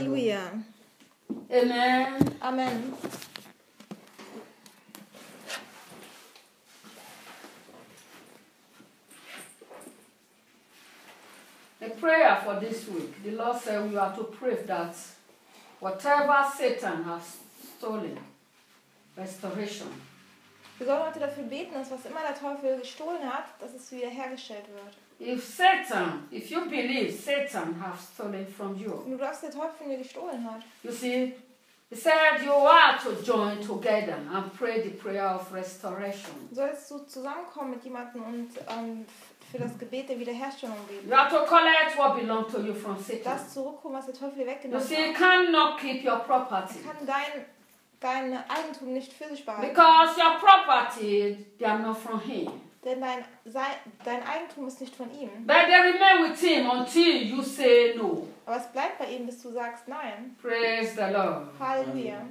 Halleluja. Amen. Amen. A prayer for this week. The Lord said we are to pray that whatever Satan has stolen, restoration. Wir sollen heute dafür beten, dass was immer der Teufel gestohlen hat, dass es wiederhergestellt wird. If you believe Satan has stolen from you, Und du glaubst, der Teufel von dir gestohlen hat. you see, he said you are to join together and pray the prayer of restoration. Du sollst so zusammenkommen mit jemandem und für das Gebet der Wiederherstellung beten. You have to collect what belongs to you from Satan. Das zurückholen, was der Teufel dir You weggenommen see, you hat. cannot keep your property. Kann dein Eigentum nicht für sich behalten. Because your property, they are not from him. Denn dein Eigentum ist nicht von ihm. But they remain with him until you say no. Aber es bleibt bei ihm, bis du sagst nein. Praise the Lord. Halleluja.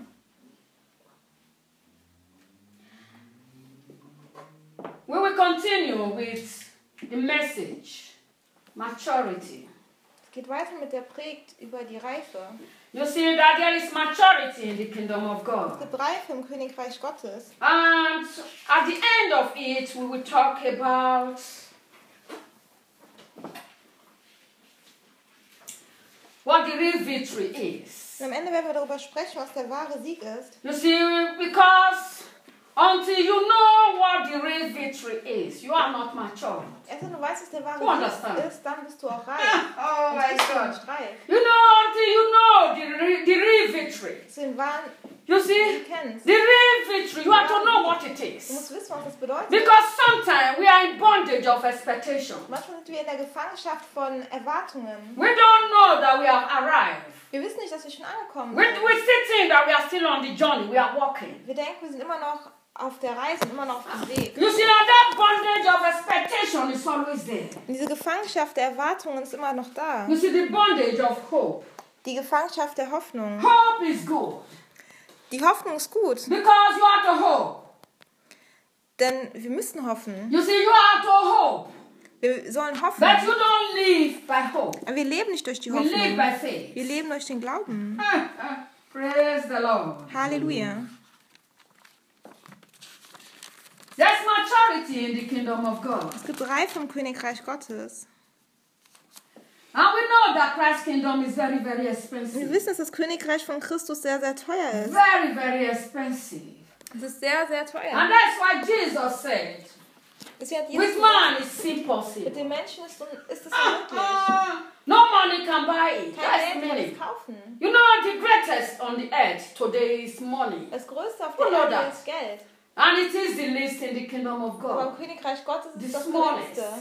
We will continue with the message, maturity. Es geht weiter mit der Predigt über die Reife. You see that there is maturity in the kingdom of Es God. gibt Reife im Königreich Gottes. And at the end of it, we will talk about what the real victory is. Und am Ende werden wir darüber sprechen, was der wahre Sieg ist. You see, because until you know what the real victory is, you are not mature. Erst wenn du weißt, was der You wahre understand? Sieg ist, dann bist du auch reif. Oh Sonst my bist du God. nicht reif. You know, until you know the real victory. Zu den wahren, You die see, du kennst. the real victory, you have to know what it Du is. musst wissen, was das bedeutet. Because sometimes we are in bondage of expectation. Manchmal sind wir in der Gefangenschaft von Erwartungen. We don't know that we have arrived. Wir wissen nicht, dass wir schon angekommen We sind. still think that we are still on the journey. We are walking. Wir denken, wir sind immer noch auf der Reise und immer noch auf dem Weg. You see, now that bondage of expectation is always there. Und diese Gefangenschaft der Erwartungen ist immer noch da. You see, the bondage of hope. Die Gefangenschaft der Hoffnung. Hope is good. Die Hoffnung ist gut, Because you have to hope. denn wir müssen hoffen. You see, you have to hope. Wir sollen hoffen. But you don't live by hope. Aber wir leben nicht durch die We live Hoffnung. by faith. Wir leben durch den Glauben. Praise the Lord. Halleluja. There's maturity in the kingdom of God. Es gibt Reife im Königreich Gottes. And we know that Christ's kingdom is very, very Wir expensive. wissen, dass das Königreich von Christus sehr, sehr teuer ist. Very, very expensive. Es ist sehr, sehr teuer. And that's why Jesus said, Deswegen hat with Jesus man gesagt, it's mit impossible. den Menschen ist es unmöglich. No money can buy it. Kein That's Geld kann money. es kaufen. You know, the greatest on the earth today is money. Das Größte auf Who der know Erde that? ist Geld. And it is the least in the kingdom of Aber im God. Königreich Gottes The ist das smallest. Geringste.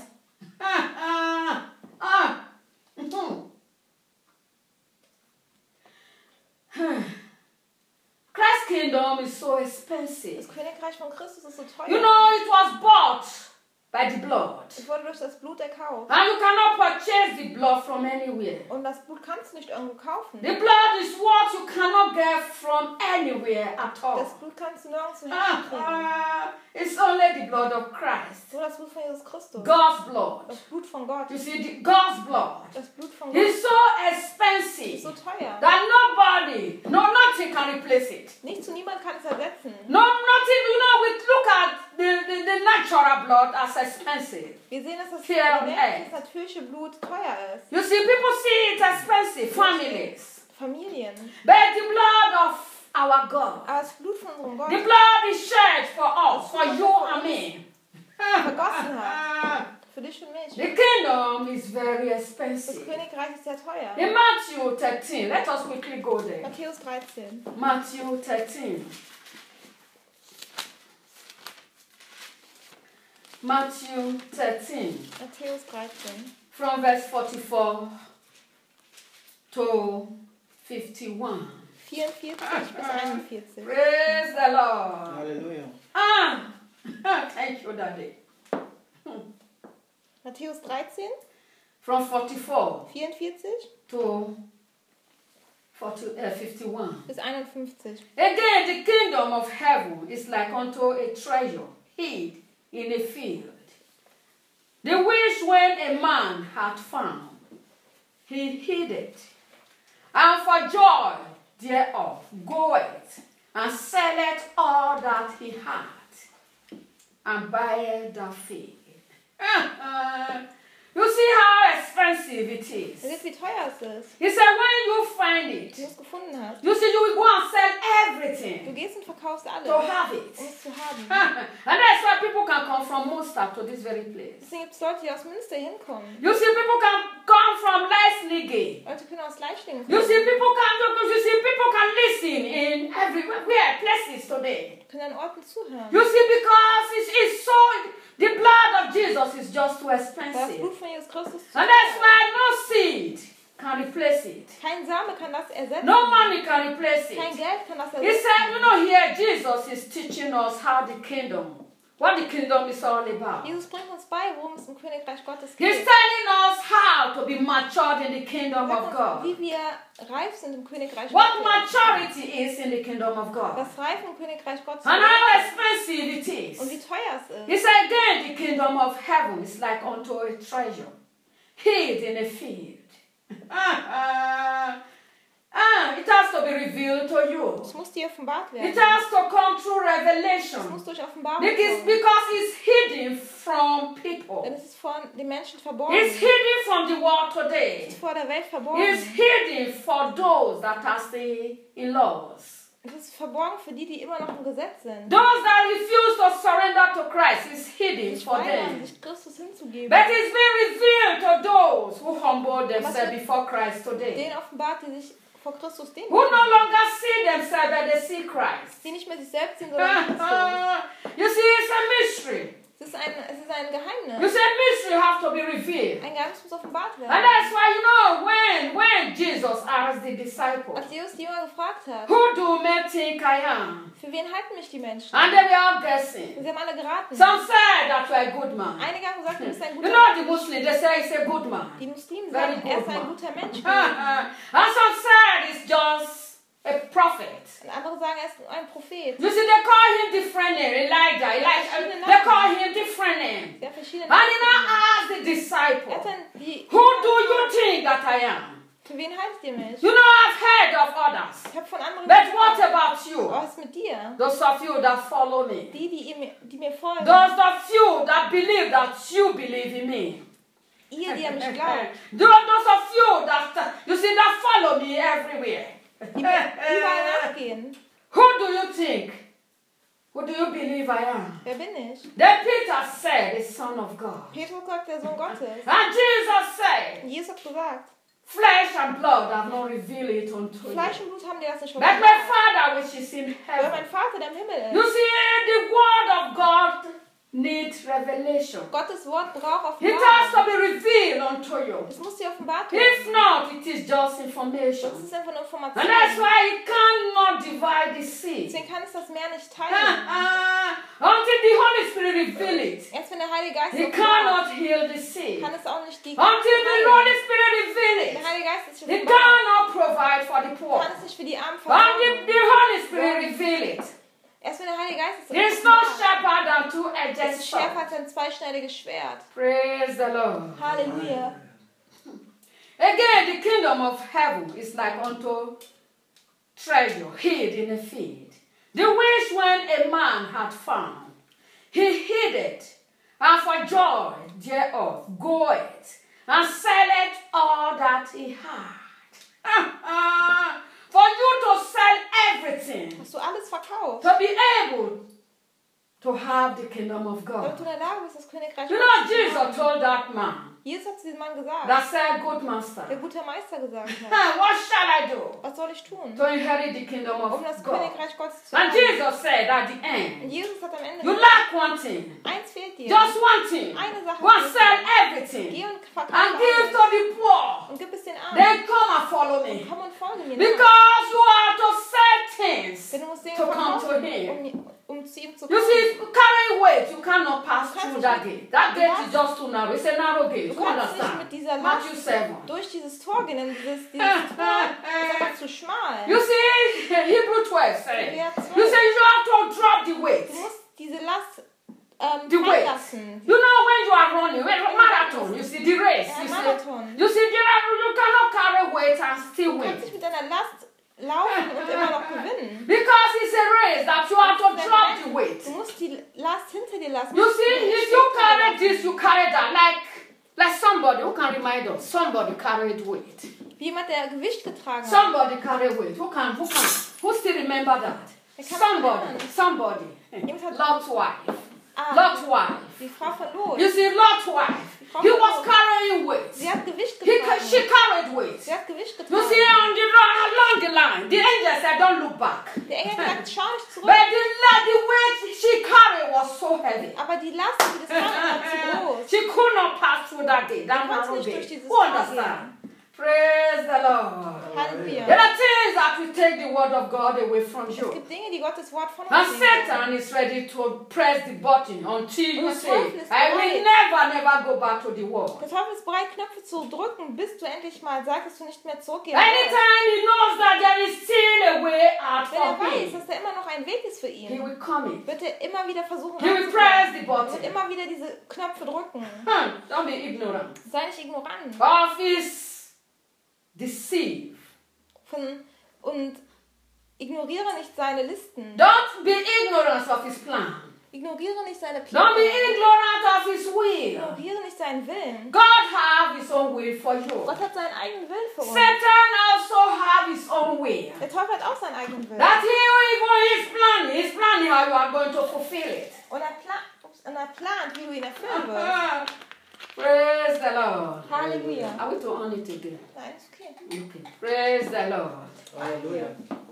Christ's kingdom is so expensive. Das Königreich von Christus ist so teuer. You know, it was bought by the blood. Es wurde durch das Blut erkauft. And you cannot purchase the blood from anywhere. Und das Blut kannst du nicht irgendwo kaufen. The blood is what you cannot get from anywhere at all. Das Blut kannst du nirgendwo herkriegen. It's only the blood of Christ. Nur das Blut von Jesus Christus. God's blood. Das Blut von Gott. You see, God's blood Das Blut von Gott is so ist expensive so teuer. that nothing can replace it. Nichts und niemand kann es ersetzen. Nothing, you know, we look at the natural blood as expensive. Wir sehen, dass das Here on das natürliche Blut teuer ist. You see, people see it expensive, families. Familien. But the blood of our God, Aber das Blut von unserem Gott the blood is shed for us, for you and me. vergossen hat. Für dich und mich. The kingdom is very Das expensive. Königreich ist sehr teuer. In Matthew 13, let us quickly go there. Matthäus 13. Matthew 13. Matthew 13, Matthäus 13. from verse 44 to 51. 44 bis 41. Praise the Lord. Hallelujah. Thank you, Daddy. Matthäus 13, From 44 44 to 51. bis 51. Again, the kingdom of heaven is like unto a treasure hid in a field, the which when a man had found, he hid it. and for joy thereof goeth, and selleth all that he had, and buyeth the field. You see how expensive it is. Ihr seht, wie teuer es ist. He said, when you find it, Wenn du es gefunden hast. you see, you will go and sell Du everything gehst und verkaufst alles, to have it. um es zu haben. And that's why people can come from Munster to this very place. Deswegen gibt es Leute, die aus Münster hinkommen. You see, people can come from Leslie. Leute können aus Leichlingen You kommen. see, people can listen in everywhere, places today. Können an Orten zuhören. You see, because it's so, the blood of Jesus is just too Weil das expensive. Blut von Jesus Christus zu And that's teuer. why no seed can replace it. Kein Same kann das ersetzen. No money can replace Kein it. Geld kann das He ersetzen. said, you know, here Jesus is teaching us how the kingdom, what the kingdom is all about. Jesus bringt uns bei, worum es im Königreich Gottes He's geht. telling us how to be matured in the kingdom Er of sagt uns, God. wie wir reif sind im Königreich What Gottes. maturity is in the kingdom of God. Das Reif im Königreich Gottes. And how expensive it Und wie is. teuer es He ist. said again, the kingdom of heaven is like unto a treasure hid in a field. It has to be revealed to you. Es muss dir offenbart It werden. has to come through Es revelation. muss durch Offenbarung Because kommen. it's hidden from Denn people. es ist von den Menschen verborgen. It's Es hidden from the world today. ist vor der Welt verborgen. It's hidden for those that are still in laws. Es ist verborgen für die, die immer noch im Gesetz sind. Those that refuse to surrender to Christ is hidden Sich for weigern, them. sich Christus hinzugeben. But it's been revealed to those who humble themselves before Christ today. Denen offenbart, die sich vor Christus demütigen. Who no longer see themselves, but they see Christ. Die nicht mehr sich selbst sehen, sondern Christus. You see, it's a mystery. Es ist ein You Geheimnis. see, mystery have to be revealed. Ein Geheimnis muss offenbart And werden. that's why, you know, when Jesus asked the disciples, Als Jesus die Jünger gefragt hat, who do men think I am? für wen halten mich die Menschen? And they were all guessing. Und sie haben alle geraten. Some said that you're a good man. Einige haben gesagt, du bist ein You guter know the Mensch. Muslims, they say he's a good man. Die Muslimen Very sagen, er ist good ein man. guter Mensch. And some said he's just a prophet. Und andere sagen, er ist ein Prophet. You see, they call him different name, Elijah. They call him different name. Sehr verschiedene And he now Namen. asked the Er hat disciples, dann die, who do you think that I am? für wen haltet ihr mich? You know, I've heard of others. Ich habe von anderen But what gehört. about you? Was ist mit dir? Those of you that follow me. Die mir folgen. Those of you that believe that you believe in me. Ihr, die an mich glaubt. Those of you that, you see, that follow me everywhere. Die mir überall nachgehen. Who do you think? Who do you believe I am? Wer bin ich? Then Peter said, the Son of God. Petrus sagt, der Sohn Gottes. And Jesus said, Und Jesus hat gesagt, flesh and blood have not revealed it unto Fleisch you. und Blut haben dir das nicht But my verraten. Father which is in Weil mein heaven. Vater, der im Himmel You ist. see, the word of God needs revelation. Gottes Wort braucht It has to Offenbarung. be revealed unto you. Es muss dir offenbart If werden. not, it is just Das information. ist einfach nur And that's Information. why it cannot divide the sea. Deswegen kann es das Meer nicht teilen. Until the Holy Spirit reveal it. Erst wenn der Heilige Geist He offenbart, cannot heal the sea. kann es auch nicht die Until the Holy Spirit reveal Der it. Heilige Geist ist He offenbart, cannot provide for the poor. kann es nicht für die Armen Until versorgen. the Holy Spirit reveal it. Erst wenn der Heilige Geist es He's no offenbart. sharper than Es two-edged ist schärfer sword. als ein zweischneidiges Schwert. Praise the Lord. Halleluja. Again, the kingdom of heaven is like unto treasure hid in a field, the which when a man had found, he hid it, and for joy thereof goeth, and selleth all that he had. For you to sell everything, Hast du alles verkauft, to be able to have the kingdom of damit God. du in der Lage bist, das Königreich You know, Gottes zu Jesus haben. told that man, Jesus hat zu diesem Mann gesagt, that said, good der master, guter Meister gesagt hat, what shall I do was soll ich tun, to inherit the kingdom of um das God? Königreich Gottes zu And haben? Jesus said at the Und end, Jesus hat am Ende you gesagt, lack one thing, eins fehlt dir. just one thing. Eine Sache Go and fehlt sell dir. everything Geh und and verkaufe give alles to the poor. und gib es den Armen. Then come and follow me. Komm und folge mir nach. Because you are to sell things Denn du musst Dinge to come to verkaufen, him. um zu ihm zu You kommen. see, carrying weight, you cannot pass Du kannst through that gate. That gate is nicht- just too narrow. It's a narrow gate. Du You kannst nicht understand? mit dieser Matthew Last 7. durch dieses Tor gehen, denn dieses Tor ist einfach zu schmal. You see, Hebrew 12 says, Hebräer 12. you say you have to drop the weight. Du musst diese Last the weight. lassen. You know when you are running, marathon, you see the race. Ja, You Marathon. see you cannot carry weight and still Du win. kannst nicht mit deiner Last laufen und immer noch gewinnen. Because it's a race that you have to drop the weight. Du musst die Last hinter dir lassen. You see, if you carry this, you carry that. Like somebody who can remind us, somebody carried weight. Wie jemand, der Gewicht getragen hat. Somebody carried weight. Who still remember that? Somebody. Lot's wife. Lot's wife. Die Frau von Lot. You see, Lot's wife. He was carrying weight. Sie hat Gewicht She getragen. carried weight. Sie hat Gewicht You getragen. see, along the line, the angel said, don't look back. Der Engel sagt, schau nicht zurück. But the weight she carried was so heavy. Aber die Last, die das Tragen war zu groß. She could not pass through that day, that konnte narrow nicht day. durch dieses Who Tor understand? Praise the Lord. Halleluja. There are things that will take the word of God away from Es you. gibt Dinge, die Gottes Wort von And uns nehmen. Satan is ready to press the button until you Und der say, Teufel ist I will never go back to the world. Der Teufel ist bereit, Knöpfe zu drücken, bis du endlich mal sagst, dass du nicht mehr zurückgehen willst. Anytime he knows that there is still a way out Wenn er for weiß, him, dass da immer noch ein Weg ist für he ihn, will come in. wird er immer wieder versuchen, He will ranzukommen. press the Er wird button. immer wieder diese Knöpfe drücken. Don't be ignorant Sei nicht ignorant. of his deceive. Und ignoriere nicht seine Listen. Don't be ignorant of his plan. Ignoriere nicht seine Don't be Pläne. ignorant of his will. Ignoriere nicht seinen Willen. God have his own will for you. Gott hat seinen eigenen Willen für uns. Satan also have his own will. Der Teufel hat auch seinen eigenen Willen. That he is planning how you are going to fulfill it. Und er plant, wie du ihn erfüllen wirst. Praise the Lord. Halleluja. Are we to on it again? Nein, ist okay. Okay. Praise the Lord. Hallelujah.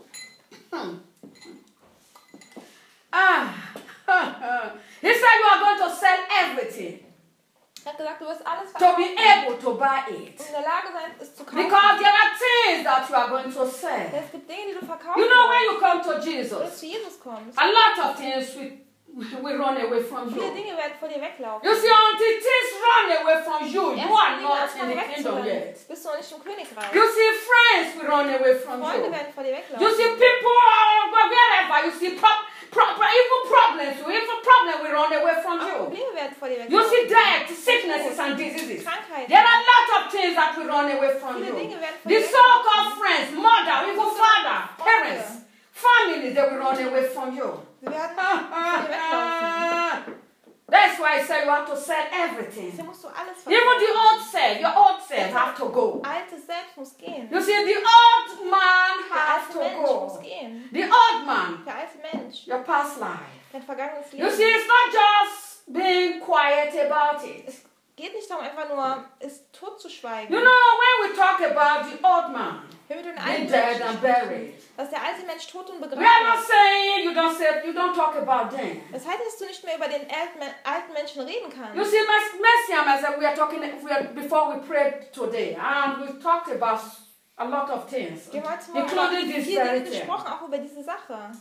He said you are going to sell everything Er hat gesagt, du wirst alles to verkaufen, be able to buy it. um in der Lage sein, es zu kaufen. Because there are things that you are going to sell. Es gibt Dinge, die du verkaufen You know, when musst, you come to wenn du Jesus, zu Jesus kommst. a lot of things will run away from Viele you. Dinge werden vor dir weglaufen. You see, until things run away from you, you Erst are wenn not Dinge in the anfangen kingdom wegzurennen, yet. bist du noch nicht im Königreich. You see, friends will run away from Freunde you. werden vor dir weglaufen. You see, people wherever you see even problems will run away from Auch you. Probleme werden vor dir You weglaufen. see, death, sicknesses, and diseases. Krankheiten. There are a lot of things that will run away from Viele you. Dinge werden von The dir so-called friends, mother, even father, parents, Freunde. families, they will run away from you. Sie werden vor dir weglaufen. That's why I say you have to sell everything. Deswegen musst du alles Even verkaufen. the old self, your old self have to go. Altes Selbst muss gehen. You see, the old man Der has alte to Mensch muss go. gehen. The old man, Der alte Mensch. your past life. Dein vergangenes You see, Leben. it's not just being quiet about it. Es geht nicht darum, einfach nur es totzuschweigen. You know, when we talk about the old man, Wenn wir den being alten dead Menschen and sprechen, buried, dass der alte Mensch tot und we begraben are not ist. saying you don't talk about them. Das heißt, dass du nicht mehr über den alten Menschen reden kannst. You see, Mercy and myself, before we prayed today, and we talked about a lot of things, Wir haben heute Morgen including this viele very Dinge thing. gesprochen, auch über diese Sache.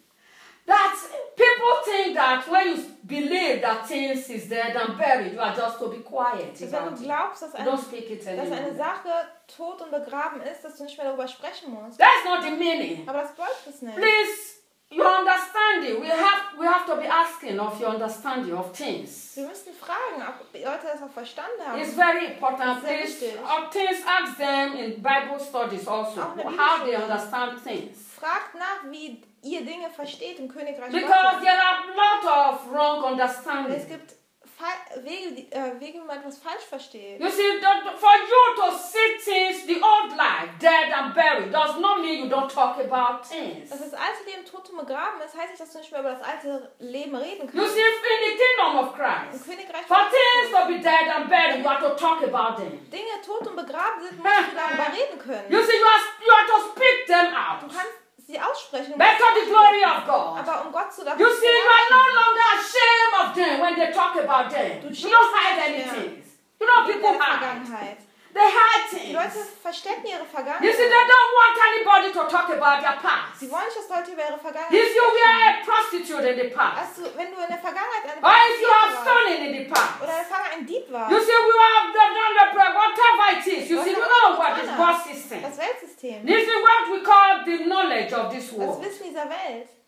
That people think that when you believe that things is dead and buried, you are just to be quiet Dass wenn about du it. glaubst, dass Don't speak it dass eine anymore. Sache tot und begraben ist, dass du nicht mehr darüber sprechen musst. That's not the meaning. Aber das bedeutet es nicht. Please, your understanding. We have to be asking of your understanding of things. Wir müssen fragen, ob die Leute das auch verstanden haben. It's very important. Sehr Please, wichtig. things ask them in Bible studies also Auch in der how they Bibelschule. understand things. Fragt nach, wie ihr Dinge versteht im Königreich Because Gottes. there are a lot of wrong Es understanding. gibt Wege, wie man etwas falsch versteht. You see, for you to see things, the old life, dead and buried, does not mean you don't talk about things. Dass das alte Leben tot und begraben ist, heißt nicht, dass du nicht mehr über das alte Leben reden You kannst. see, in the kingdom of Im Christ, Königreich for Gottes things to be dead and buried, you have to talk about them. Dinge tot und begraben sind, musst du darüber reden können. You see, you have to speak them out. Du kannst sie aussprechen, But to the glory of God. aber um Gott zu You see, you are no longer ashamed of them when they talk about them. You don't hide anything. You know, people deine hide. Vergangenheit. They hide Die Leute things. verstecken ihre You see, Vergangenheit. they don't want anybody to talk about their past. Sie wollen nicht, dass Leute über ihre Vergangenheit If you were sprechen. a prostitute in the past, Wenn du in der Vergangenheit eine or if you have warst, stolen in the oder past, dein Vater ein Dieb war, you see, we have done the prayer, whatever it is. You see, you know what is God's system. das Weltsystem, This is what we call the knowledge of this das world. Wissen dieser Welt.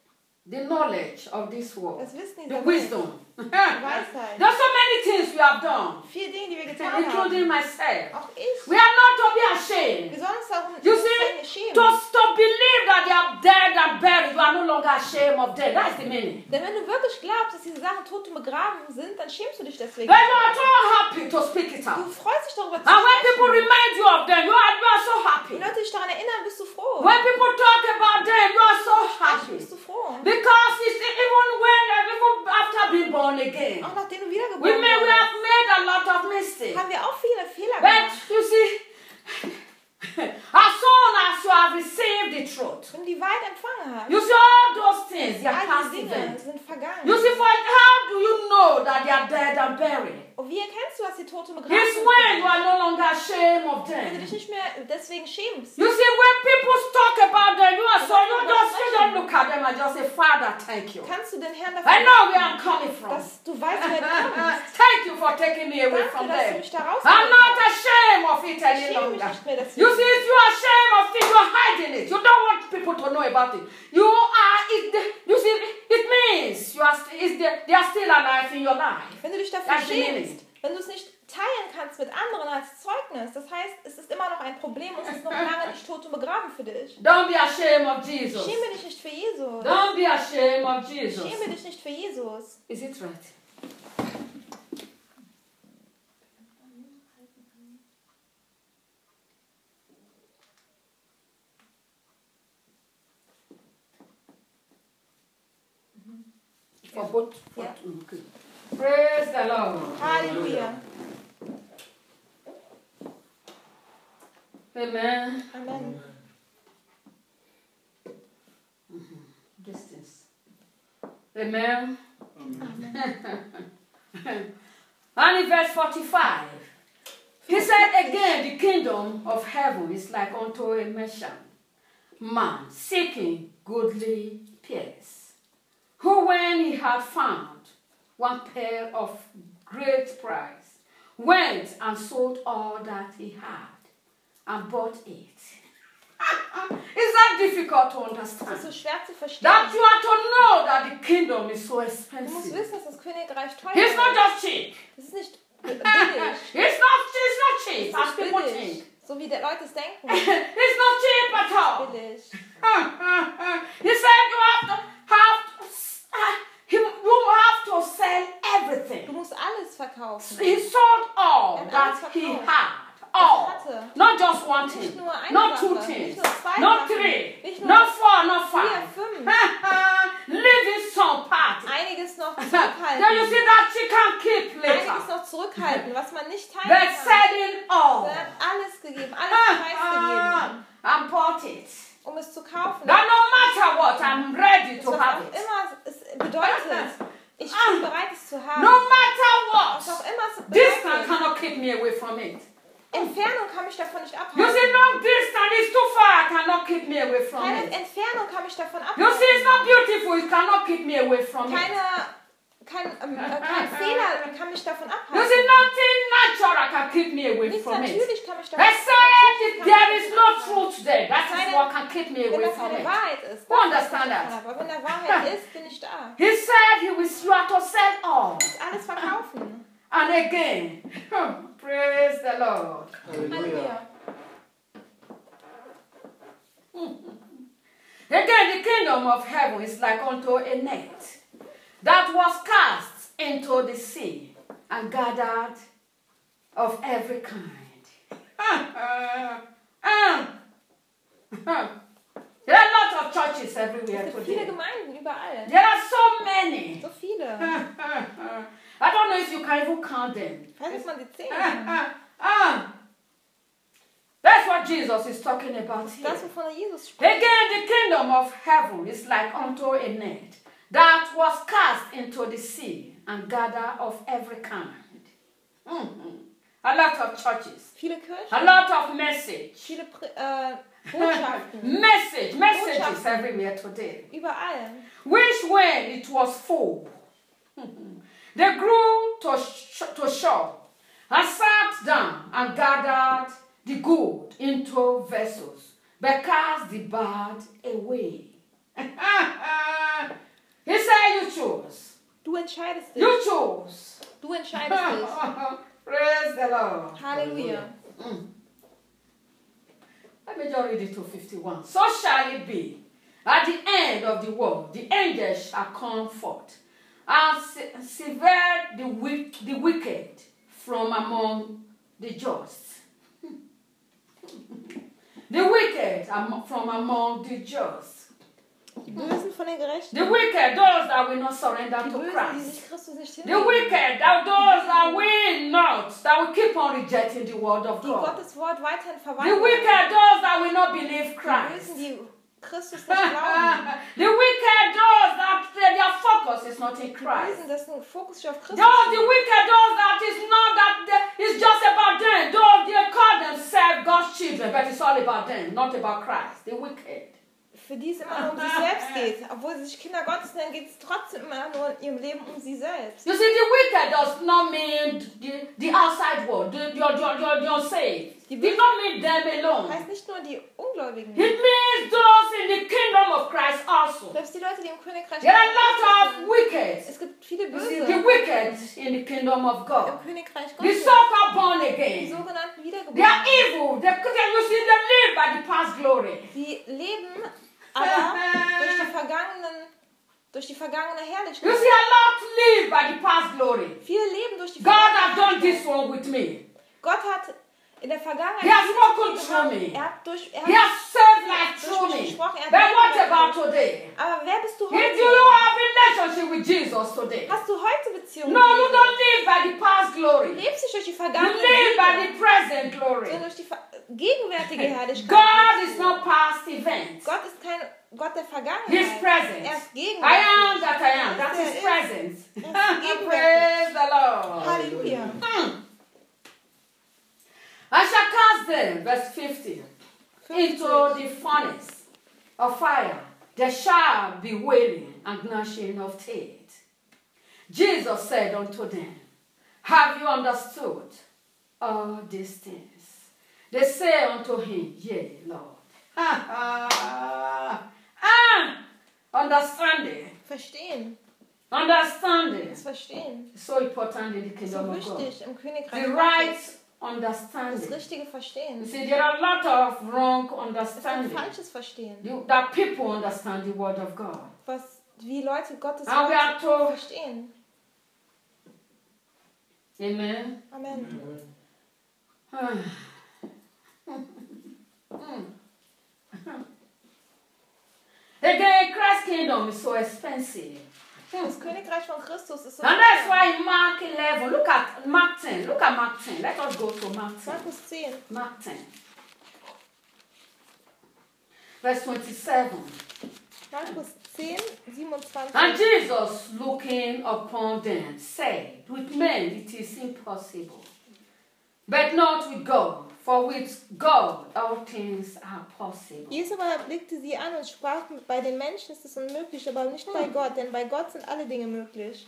the knowledge of this world, Das Wissen the dieser Welt, wisdom. die Weisheit. There's so many things we have done, Viele Dinge, die wir getan including haben. myself. Auch ich. We are not to be ashamed. Wir sollen uns darum You nicht see, schämen. to believe that they are dead and buried, you are no longer ashamed of them. That's the meaning. Denn wenn du wirklich glaubst, dass diese Sachen tot und begraben sind, dann schämst du dich deswegen. Then you are so happy to speak it Du out. freust dich darüber zu And when people sprechen. remind you of them, you are so happy. Die Leute dich daran erinnern, bist du froh. When people talk about them, you are so happy. Bist du froh. Because it's even after being born again, Auch nachdem du wiedergeboren we wurdest, have made a lot of mistakes. haben wir auch viele Fehler But gemacht. you see, as soon as you have received the truth, Wenn du die Wahrheit empfangen hast, you see all those things, they are all past diese Dinge events. sind vergangen. You see, how do you know that they are dead and buried? Und wie erkennst du, dass die Tote begraben It's sind? when you are no longer ashamed of Wenn du them. dich nicht mehr deswegen schämst. You see, when people talk about them, you don't look at them and just say, Father, thank you. Kannst du den Herrn dafür I know where I'm coming from. dass du weißt, wer du kommst. Thank you for taking me away Danke, from dass du them. mich da I'm rausgeholt not hast. ashamed of it Ich any schäme mich longer. nicht mehr deswegen. You see, if you are ashamed of it, you are hiding it. You don't want people to know about it. You see, it means they are still alive in your life. Wenn du dich dafür That's the meaning. schämst, wenn du es nicht teilen kannst mit anderen als Zeugnis, das heißt, es ist immer noch ein Problem und es ist noch lange nicht tot und begraben für dich. Don't be ashamed of Jesus. Schäme dich nicht für Jesus. Don't be ashamed of Jesus. Schäme dich nicht für Jesus. Is it right? For both. Yeah. Okay. Praise the Lord. Halleluja. Amen. Amen. Distance. Amen. Amen. And in verse 45, he said again, the kingdom of heaven is like unto a merchant man seeking goodly pearls, who when he had found one pair of great price, went and sold all that he had and bought it. Is that difficult to Das ist so understand? schwer zu verstehen. That you are to know that the kingdom is so Du musst expensive. wissen, dass das Königreich teuer It's not ist. just cheap. Das ist nicht billig. It's not cheap Das as ist people nicht think. billig. So wie die Leute es denken. It's not cheap at all. Billig. He said you have to sell everything. Du musst alles verkaufen. He sold all that he had. All. Not just one Nicht thing. nur eine Not Sache, two nicht things. nur zwei Not Sachen, three. nicht nur Not four. Not 4, five. 5. Leaving some part. Einiges noch Then you zurückhalten. see that she can keep Einiges later. noch zurückhalten, was man nicht teilen But kann. selling all. Er hat alles gegeben, alles preisgegeben, And bought it. um es zu kaufen. That no matter what, I'm ready Das, to was have auch it. immer es bedeutet, ich bin bereit, es zu haben. No matter Was auch what, immer es distance bedeutet. cannot keep me away from it. Entfernung kann mich davon nicht You abhalten. see, no distance is too far, cannot keep me away from Keine it. Entfernung kann mich davon You see, it's not abhalten. beautiful, it cannot keep me away from it. Kein Fehler kann mich davon You see, abhalten. nothing natural can keep me away Nichts from it. natürlich kann mich davon Except if there is no truth there, that is Keine- what can keep me Wenn away da from keine it. Wahrheit ist, Who dann understand kann ich that? davon ab. Aber wenn da Wahrheit ist, bin ich da. He said you are to sell all. Alles verkaufen. And again, praise the Lord. Halleluja. Again, the kingdom of heaven is like unto a net that was cast into the sea and gathered of every kind. There are a lot of churches everywhere Es gibt viele today. Gemeinden überall. There are so many. So viele. I don't know if you can even count them. Ich weiß nicht, ob man sie zählen kann. That's what Jesus is talking about here. Das, wovon Jesus spricht. Again, the kingdom of heaven is like unto a net that was cast into the sea and gathered of every kind. A lot of churches, Viele Kirchen. a lot of message, Viele Botschaften. messages everywhere today. Überall. Which when it was full, they grew to shore and sat down and gathered the good into vessels, but cast the bad away. Du entscheidest dich. You choose. Du entscheidest dich. Praise the Lord. Halleluja. Let me just read it to 51. So shall it be. At the end of the world, the angels shall come forth and sever the wicked from among the just. The wicked from among the just. Die Bösen von den Gerechten. The wicked, those that will not surrender Die to Bösen, die Christ. sich Christus nicht The hingeben. wicked, those that will not, that will keep on rejecting the word of Die God. Gottes Wort weiterhin The verweigern. wicked, those that will not believe Die Christ. Bösen, die Christus nicht glauben. The wicked, those that their focus is not in Die Christ. Bösen, dessen Fokus sich auf Christus Those, the liegt. wicked, those that is not that it's just about them. Those they call themselves God's children, but it's all about them, not about Christ. The wicked. Für die es immer nur um sich selbst geht. Obwohl sie sich Kinder Gottes nennen, geht es trotzdem immer nur in ihrem Leben um sie selbst. You see, the wicked does not mean the outside world, your saved. It does not mean them Das alone. heißt nicht nur die Ungläubigen. It means those in the kingdom of Christ also. Selbst die Leute, die im Königreich There are a lot Gottes of sind. wicked. Es gibt viele You see, Böse the wicked in the kingdom of God. im Königreich The Gottes. so-called born Die again. sogenannten They are Wiedergeborenen. evil. You see, they live by the past glory. Die leben aber durch die vergangene You Herrlichkeit. see, a lot live by the past glory. Viele leben durch die God has done vergangene this Herrlichkeit. one with me. Gott hat in der Vergangenheit He has viel spoken gemacht. through me. Er He hat, has saved life through me. But what about today? aber wer bist du Do you heute? have a relationship with Jesus today? Hast du heute Beziehungen No, mit you Jesus? don't live by the past Du glory. lebst nicht durch die You vergangene live by Liebe, the present glory. sondern durch die gegenwärtige Herrlichkeit. God is not past events. Gott ist kein Gott der His Vergangenheit. presence. Er ist I gegenwärtig. am that I am. That is presence. gegenwärtig. Praise the Lord. Halleluja. I shall cast them, verse 50, into the furnace of fire. There shall be wailing and gnashing of teeth. Jesus said unto them, have you understood all these things? They say unto him, yea, Lord. Understanding. Verstehen. Understanding. Das Verstehen. So important in the So kingdom of God. wichtig im Königreich The right Gottes. Das understanding. richtige Verstehen. You see, there are a lot of wrong Es ist ein understanding. falsches Verstehen. That people understand the word of God. Wie Leute Gottes And we are Wort told, verstehen. amen. Amen. Again, Christ's kingdom is so expensive. Das Königreich von Christus ist so And that's teuer. why in Mark 11, look at Mark 10. Look at Mark 10. Let us go to Mark 10. Markus 10. Mark 10. Verse 27. Markus 10, 27. And Jesus, looking upon them, said, with men it is impossible, but not with God, for with God all things are possible. Jesus aber blickte sie an und sprach, bei den Menschen ist es unmöglich, aber nicht bei Gott, denn bei Gott sind alle Dinge möglich.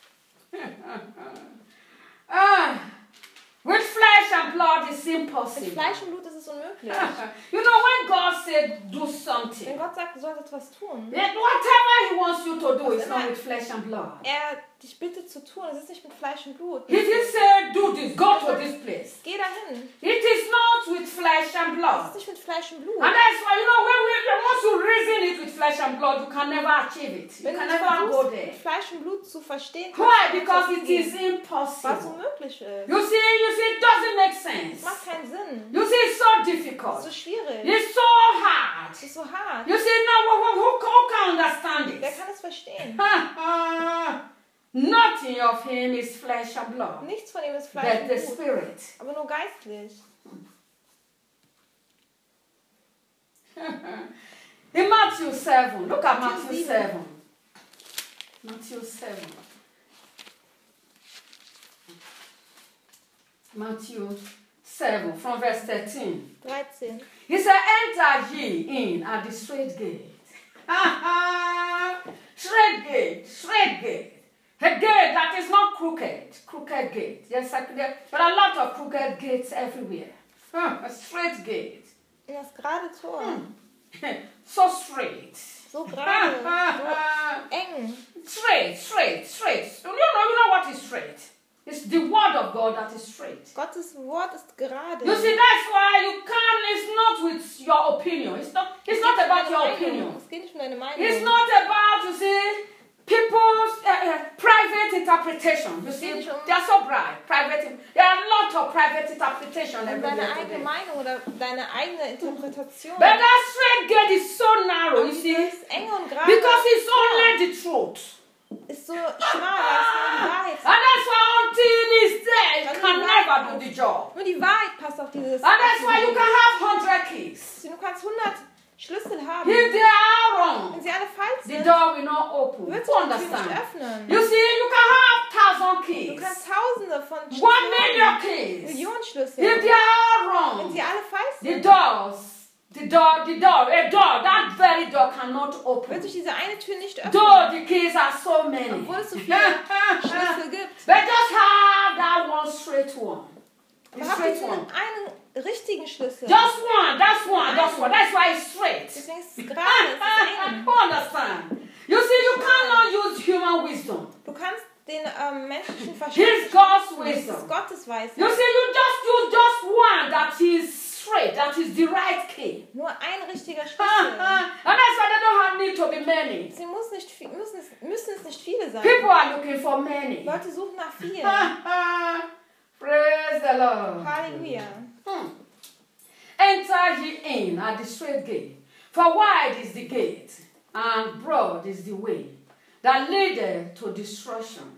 With flesh and blood it's Mit impossible. Fleisch und Blut ist es unmöglich. You know, when God said do Wenn something, Gott sagt, du sollst etwas tun, whatever He wants you to do Was is not immer with flesh and blood. er dich bittet zu tun, es ist nicht mit Fleisch und Blut. If He said do this, go to this place, Geh dahin. it is not with flesh and Es blood. ist nicht mit Fleisch und Blut. And that's why, you know, once you reason it with flesh and blood, you can never achieve it. You Wenn can du never go versuchst, there. mit Fleisch und Blut zu verstehen, Why? kannst du Because nicht it is hingehen, was impossible. unmöglich ist. You see, it doesn't make Es sense. macht keinen Sinn. You see, it's so Es ist difficult. so schwierig. It's so hard. Es ist so hart. You see, now who can understand Wer it? kann es verstehen? Nothing of him is flesh and blood, Nichts von ihm ist Fleisch but und the Blut, spirit. aber nur geistlich. In Matthew 7, look at Matthew Matthew 7. Matthew 7. Matthew 7, from verse 13. 13. He said, enter ye in at the straight gate. Straight gate, straight gate. A gate that is not crooked gate. Yes, there are a lot of crooked gates everywhere. A straight gate. In das gerade Tor. So straight. So gerade, so eng. Straight. word that is straight. Gottes Wort ist gerade. You see, that's why you can't, it's not with your opinion. It's not about your opinion. Es geht nicht um deine Meinung. It's not about, you see, people's private interpretation. You see, they are so bright. There are a lot of private interpretation every Deine day eigene today. Meinung oder deine eigene Interpretation. But that straight gate is so narrow, you see, Das enge und gerade because it's only the truth. ist so schmal, weil es nur die Wahrheit ist. And that's why until it's there, it can never do the job. Nur die Wahrheit passt auf dieses. And that's why you can have 100 keys. Du kannst 100 Schlüssel haben. If they are wrong, Wenn sie alle falsch the sind, door will not open. wird You sich die Tür nicht understand? öffnen. You see, you can have 1,000 Du keys, kannst Tausende von 1 Schlüsseln million haben. keys. Millionen Schlüssel. If they are Wenn wrong, sie alle falsch the sind, door, that very door cannot wird open. sich diese eine Tür nicht Though öffnen. the keys are so many. Obwohl es so viele Schlüssel gibt. But just have that one straight one. The Aber habt straight diesen one. einen richtigen Schlüssel. Just one, that's one, that's one. That's why it's straight. Deswegen ist es gerade, es ist eng. You understand? You see, you cannot use human wisdom. Du kannst den menschlichen Verstand. Here's God's Das ist wisdom. Gottes Weisheit. You see, you just use just one that is straight, that is the right key. Nur ein richtiger And Schlüssel. that's why they don't have need to be many. Sie müssen es nicht viele sein. People are looking for many. Leute suchen nach vielen. Praise the Lord. Halleluja. Enter ye in at the straight gate. For wide is the gate, and broad is the way that leadeth to destruction.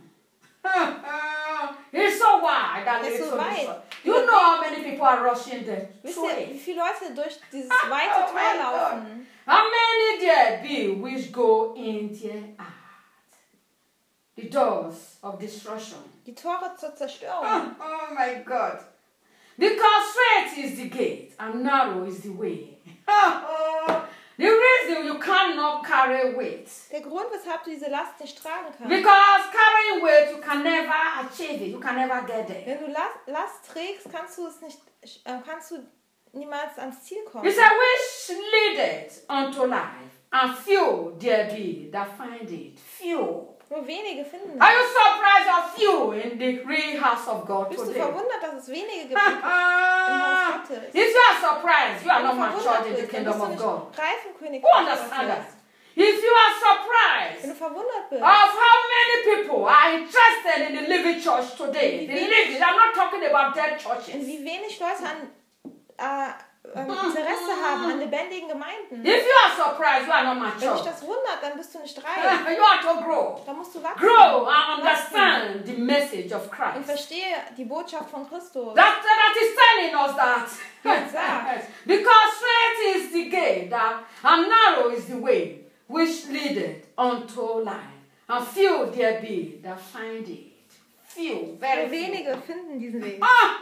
It's so wide that leads It's so to wide. destruction. You know how many people are rushing there? Wisst ihr, wie viele Leute durch dieses weite Oh my Tor God. laufen? How many there be which go in their heart? The doors of destruction. Die Tore zur Zerstörung. Oh my God. Because straight is the gate and narrow is the way. The reason you cannot carry weight. Der Grund, weshalb du diese Last nicht tragen kannst. Because carrying weight, you can never achieve it. You can never get there. Wenn du Last trägst, kannst du niemals ans Ziel kommen. He said, which leadeth unto life, and few there be that find it. Few. Nur wenige finden Are es. you surprised of few in the real house of God Bist du today? verwundert, dass es wenige gibt im Haus Gottes? If you are surprised, you are not Wenn du matured verwundert in the bist, dann kingdom bist du of nicht God. reif im Who Königreich understand that? Gottes. If you are Wenn surprised du verwundert bist, of how many people are interested in the living church today, the living, I'm not talking about dead und churches. wie wenig Leute Interesse haben an lebendigen Gemeinden. If you are surprised, you are not Wenn dich mature. das wundert, dann bist du nicht reif. You are to grow. Da musst du wachsen. Grow and understand the message of Und Christ. verstehe die Botschaft von Christus. That is telling us that. Sagt. Because straight is the gate that, and narrow is the way which leadeth unto life. And few there be that find it. Few, very Nur few. wenige finden diesen Weg.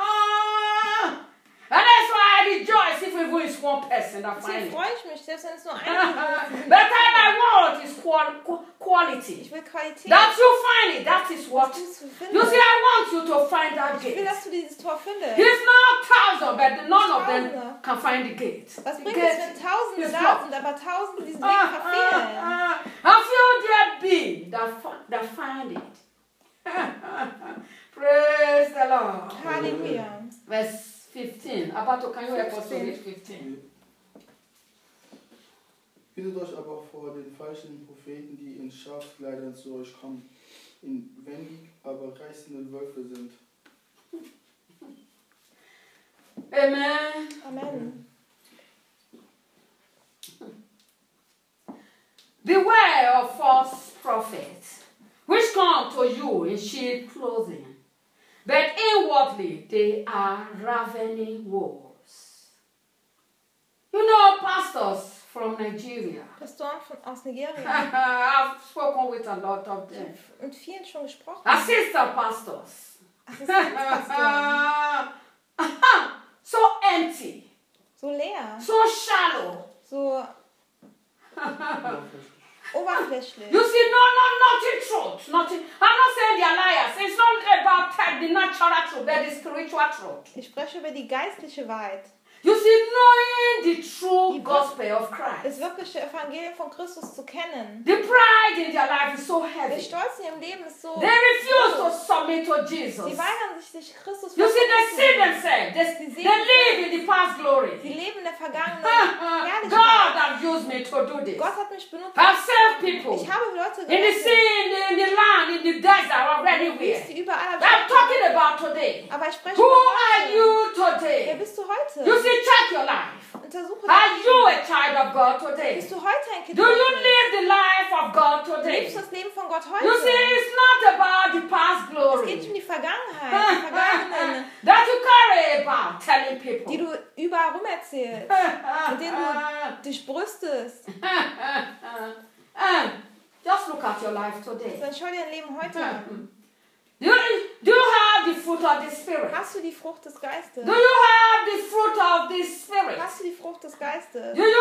And that's why I rejoice if even it's one person that Deswegen finds it. freue ich mich, selbst wenn es nur eine Person ist. But all I want is quality. Ich will Qualität. That you find it, that is what. Das musst du finden. You see, I want you to find that Ich will, gate. dass du dieses Tor findest. He's not 1,000, but none of them Tausende. can find the gate. Was The bringt gate es, wenn Tausende is da locked. sind, aber Tausende diesen Weg verfehlen? And few there be that find it. Praise the Lord. Halleluja. Verse 15. Abato, can you help us to read 15? Hütet euch aber vor den falschen Propheten, die in Schafskleidern zu euch kommen, inwendig aber reißende Wölfe sind. Amen. Amen. Beware of false prophets, which come to you in sheep clothing, but inwardly they are ravening wolves. You know pastors from Nigeria. Pastoren aus Nigeria. I've spoken with a lot of them. Mit vielen schon gesprochen. Assistant pastors. Assistenzpastoren. So empty, So leer. so shallow. So oberflächlich. You see, nothing truth. Nothing. I'm not saying they are liars. It's not about the natural truth, but the spiritual truth. Ich spreche über die geistliche Wahrheit. You see, knowing the true gospel of Christ. Das wirkliche Evangelium von Christus zu kennen. The pride in their life is so Der heavy. Stolz in ihrem Leben ist so. They refuse to submit to Jesus. Sie weigern sich Christus You see, they see verfolgen. themselves. They live in the past Sie glory. leben in der vergangenen God Herrlichkeit. has used me to do this. Gott hat mich benutzt. I've saved people Ich habe Leute in the gerettet. sea, in the land, in the desert, or anywhere. Sie überall auf I'm talking about today. Aber ich spreche Who über are heute. you Wer today? bist du heute? You see, check your life. Untersuche Are dein you Leben. a child of God today? Bist du heute ein Kind Do you Gottes? live the life of God today? Lebst du das Leben von Gott You see, heute? it's not about the past Es geht glory um die Vergangenheit, die Vergangenen, that you carry about telling die people. du überall rum erzählst, mit denen du dich brüstest. Just look at your life today. Dann schau dir dein Leben heute an. Do you have the fruit of the Spirit? Hast du die Frucht des Geistes? Do you have the fruit of the Spirit? Hast du die Frucht des Geistes? Do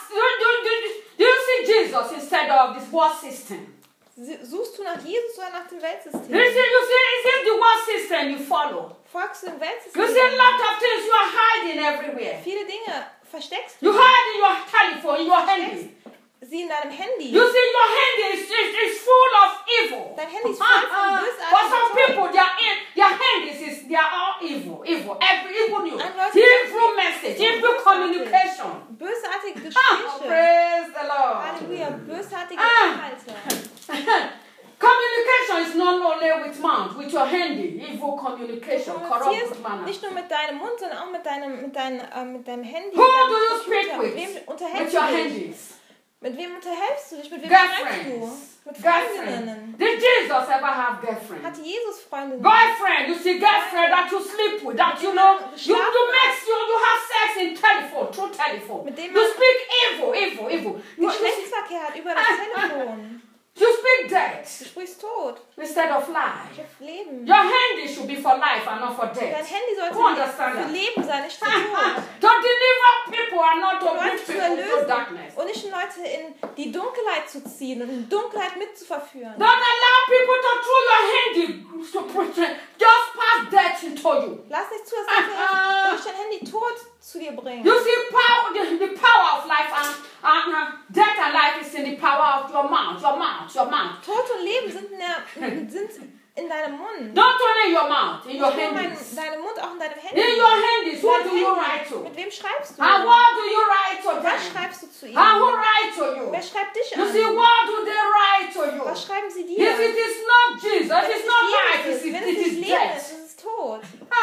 you see Jesus instead of this world system? Suchst du nach Jesus oder nach dem Weltsystem? You see, is it the world system you follow? Folgst du dem You see a Weltsystem? lot of things you are hiding everywhere. Viele Dinge versteckst You du. hide in your telephone, in your handy. Sie in deinem Handy. You see, your handy is full of evil. Dein Handy ist voll von For some bösartigen people, their handies they are all evil. Every evil news, And Leute, evil message, evil bösartig. communication. Bösartige Ah, Gespräche. praise the Lord. Halleluja. Bösartige Ah. Inhalte. Communication is not only with mouth, with your handy. Evil communication, Du corrupt kommunizierst manner. nicht nur mit deinem Mund, sondern auch mit deinem Handy. Who deinem do you Computer. speak Mit with? wem With unterhältst your du dich? handies. Mit wem unterhältst du dich? Mit wem sprichst du? Girlfriends. Mit Girlfriends. Freundinnen. Did Jesus ever have girlfriends? Hatte Jesus Freundinnen? Boyfriend, you see girlfriend that you sleep with, that you know, you have sex in telephone, through telephone. Mit dem You man speak evil. Geschlechtsverkehr hat über das Telefon. You speak death Du sprichst Tod. instead of life. Auf Leben. Your handy should be for life and not for Dein death. Handy sollte Who understand für that? Leben sein, nicht für Tod. To deliver people and not to Leute bring zu people into erlösen darkness. und nicht Leute in die Dunkelheit zu ziehen und in Dunkelheit mitzuverführen. Don't allow people to throw your handy to pretend, just pass death into you. Lass nicht zu, dass Leute durch dein Handy Tod zu dir bringen. You see, the power of life and death and life is in the power of your mouth. Tod und Leben sind in deinem Mund. Not only in your mouth, in your Nicht nur handies. deinem Mund, auch in deinem Handy. In your handies, who Dein do you Handy. write to? Mit wem schreibst du? And what do you write to Was them? schreibst du zu And ihnen? who write to you? Wer schreibt dich You see, an? what do they write to you? Was schreiben sie dir? If it is not Jesus, Wenn it es is not nicht life, Jesus ist, it wenn es is nicht Leben death. ist, ist es Tod.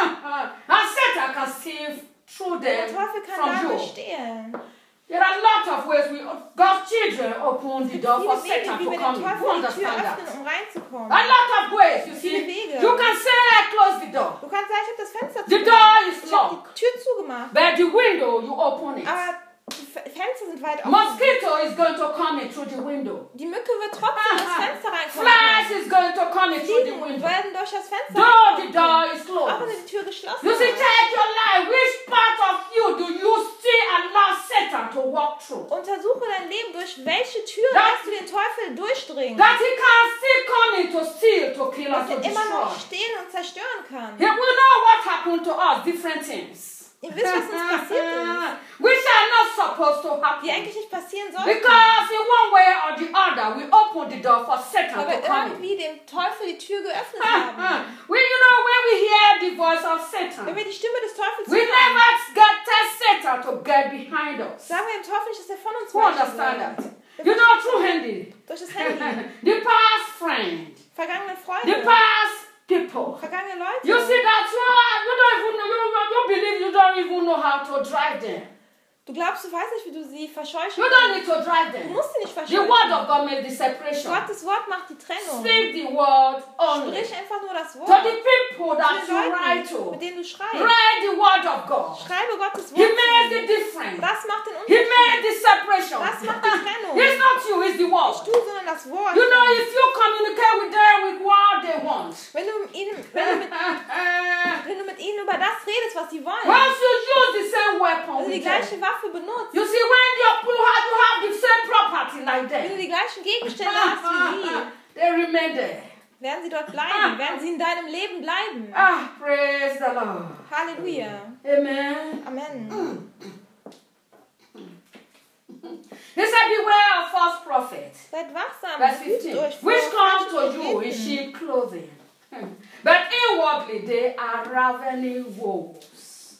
And Satan can steal through Der them Teufel kann from dadurch you. stehlen. There are a lot of ways God's children open the door for Viele Wege, Satan wie to wir come dem in. Who Teufel die Tür understand that? öffnen, um reinzukommen. A lot of ways, you see. Viele Wege. You can say, I close the door. Du kannst sagen, ich habe das Fenster The door is Ich habe locked. die Tür zugemacht. But the window, you open it. Aber die Fenster sind weit offen. Mosquito is going to come in through the window. Die Mücke wird trotzdem das Fenster reinkommen. Flies is going to come in through the Fliegen window. werden durch das Fenster Though the reinkommen. door is Auch wenn closed. du die Tür geschlossen You see, hast. check your life. Which part of you do you still allow Satan to walk through? Untersuche dein Leben, durch welche Tür Das- lässt du den Teufel durchdringen. That he can still come in to steal, to kill, Dass and to er immer noch destroy. stehen und zerstören kann. Yeah, we know what happened to us, different things. Ihr wisst, was uns passiert ist. Which are not supposed to Die happen. eigentlich nicht passieren sollten. Because in one way or the other, we open the door for Satan Weil wir to come in. irgendwie dem Teufel die Tür geöffnet haben. When we hear the voice of Wenn Satan, wir die Stimme des Teufels we hören, never tell Satan to get behind us. sagen wir dem Teufel nicht, dass er von uns Who weichen understand soll. that? You know, through handy. Durch das Handy. The past friend, Vergangene the Freunde. past people. Vergangene Leute. You see that you don't even know, you believe you don't even know how to drive them. Du glaubst, du weißt nicht, wie du sie verscheuchen You don't kannst. need to drive Du them. musst sie nicht The verscheuchen. word of God makes the separation. Gottes Wort macht die Trennung. Speak the word only. Sprich einfach nur das Wort. To the people Zu that den you write Leuten, to, mit denen du schreibst. write the word of God. Schreibe Gottes He Wort. made zu the ihnen. difference. Das macht den He Unterschied. made the separation. Das macht die Trennung. It's not you, it's the Nicht word. du, sondern das Wort. You know, if you communicate with them with what they want, Wenn du mit ihnen über das redest, was sie wollen, once you use the same weapon also die with them, gleiche Waffe benutzt, you see, when you have the same property like wenn du that, die gleichen Gegenstände hast wie sie, they remain there. werden sie dort bleiben, werden sie in deinem Leben bleiben. Ah, praise the Lord. Halleluja. Amen. Amen. He said, beware of false prophets. Seid wachsam, Verse hütet 15. euch vor Which come to falschen you in Propheten, sheep clothing, but inward Inwardly, they are ravening wolves.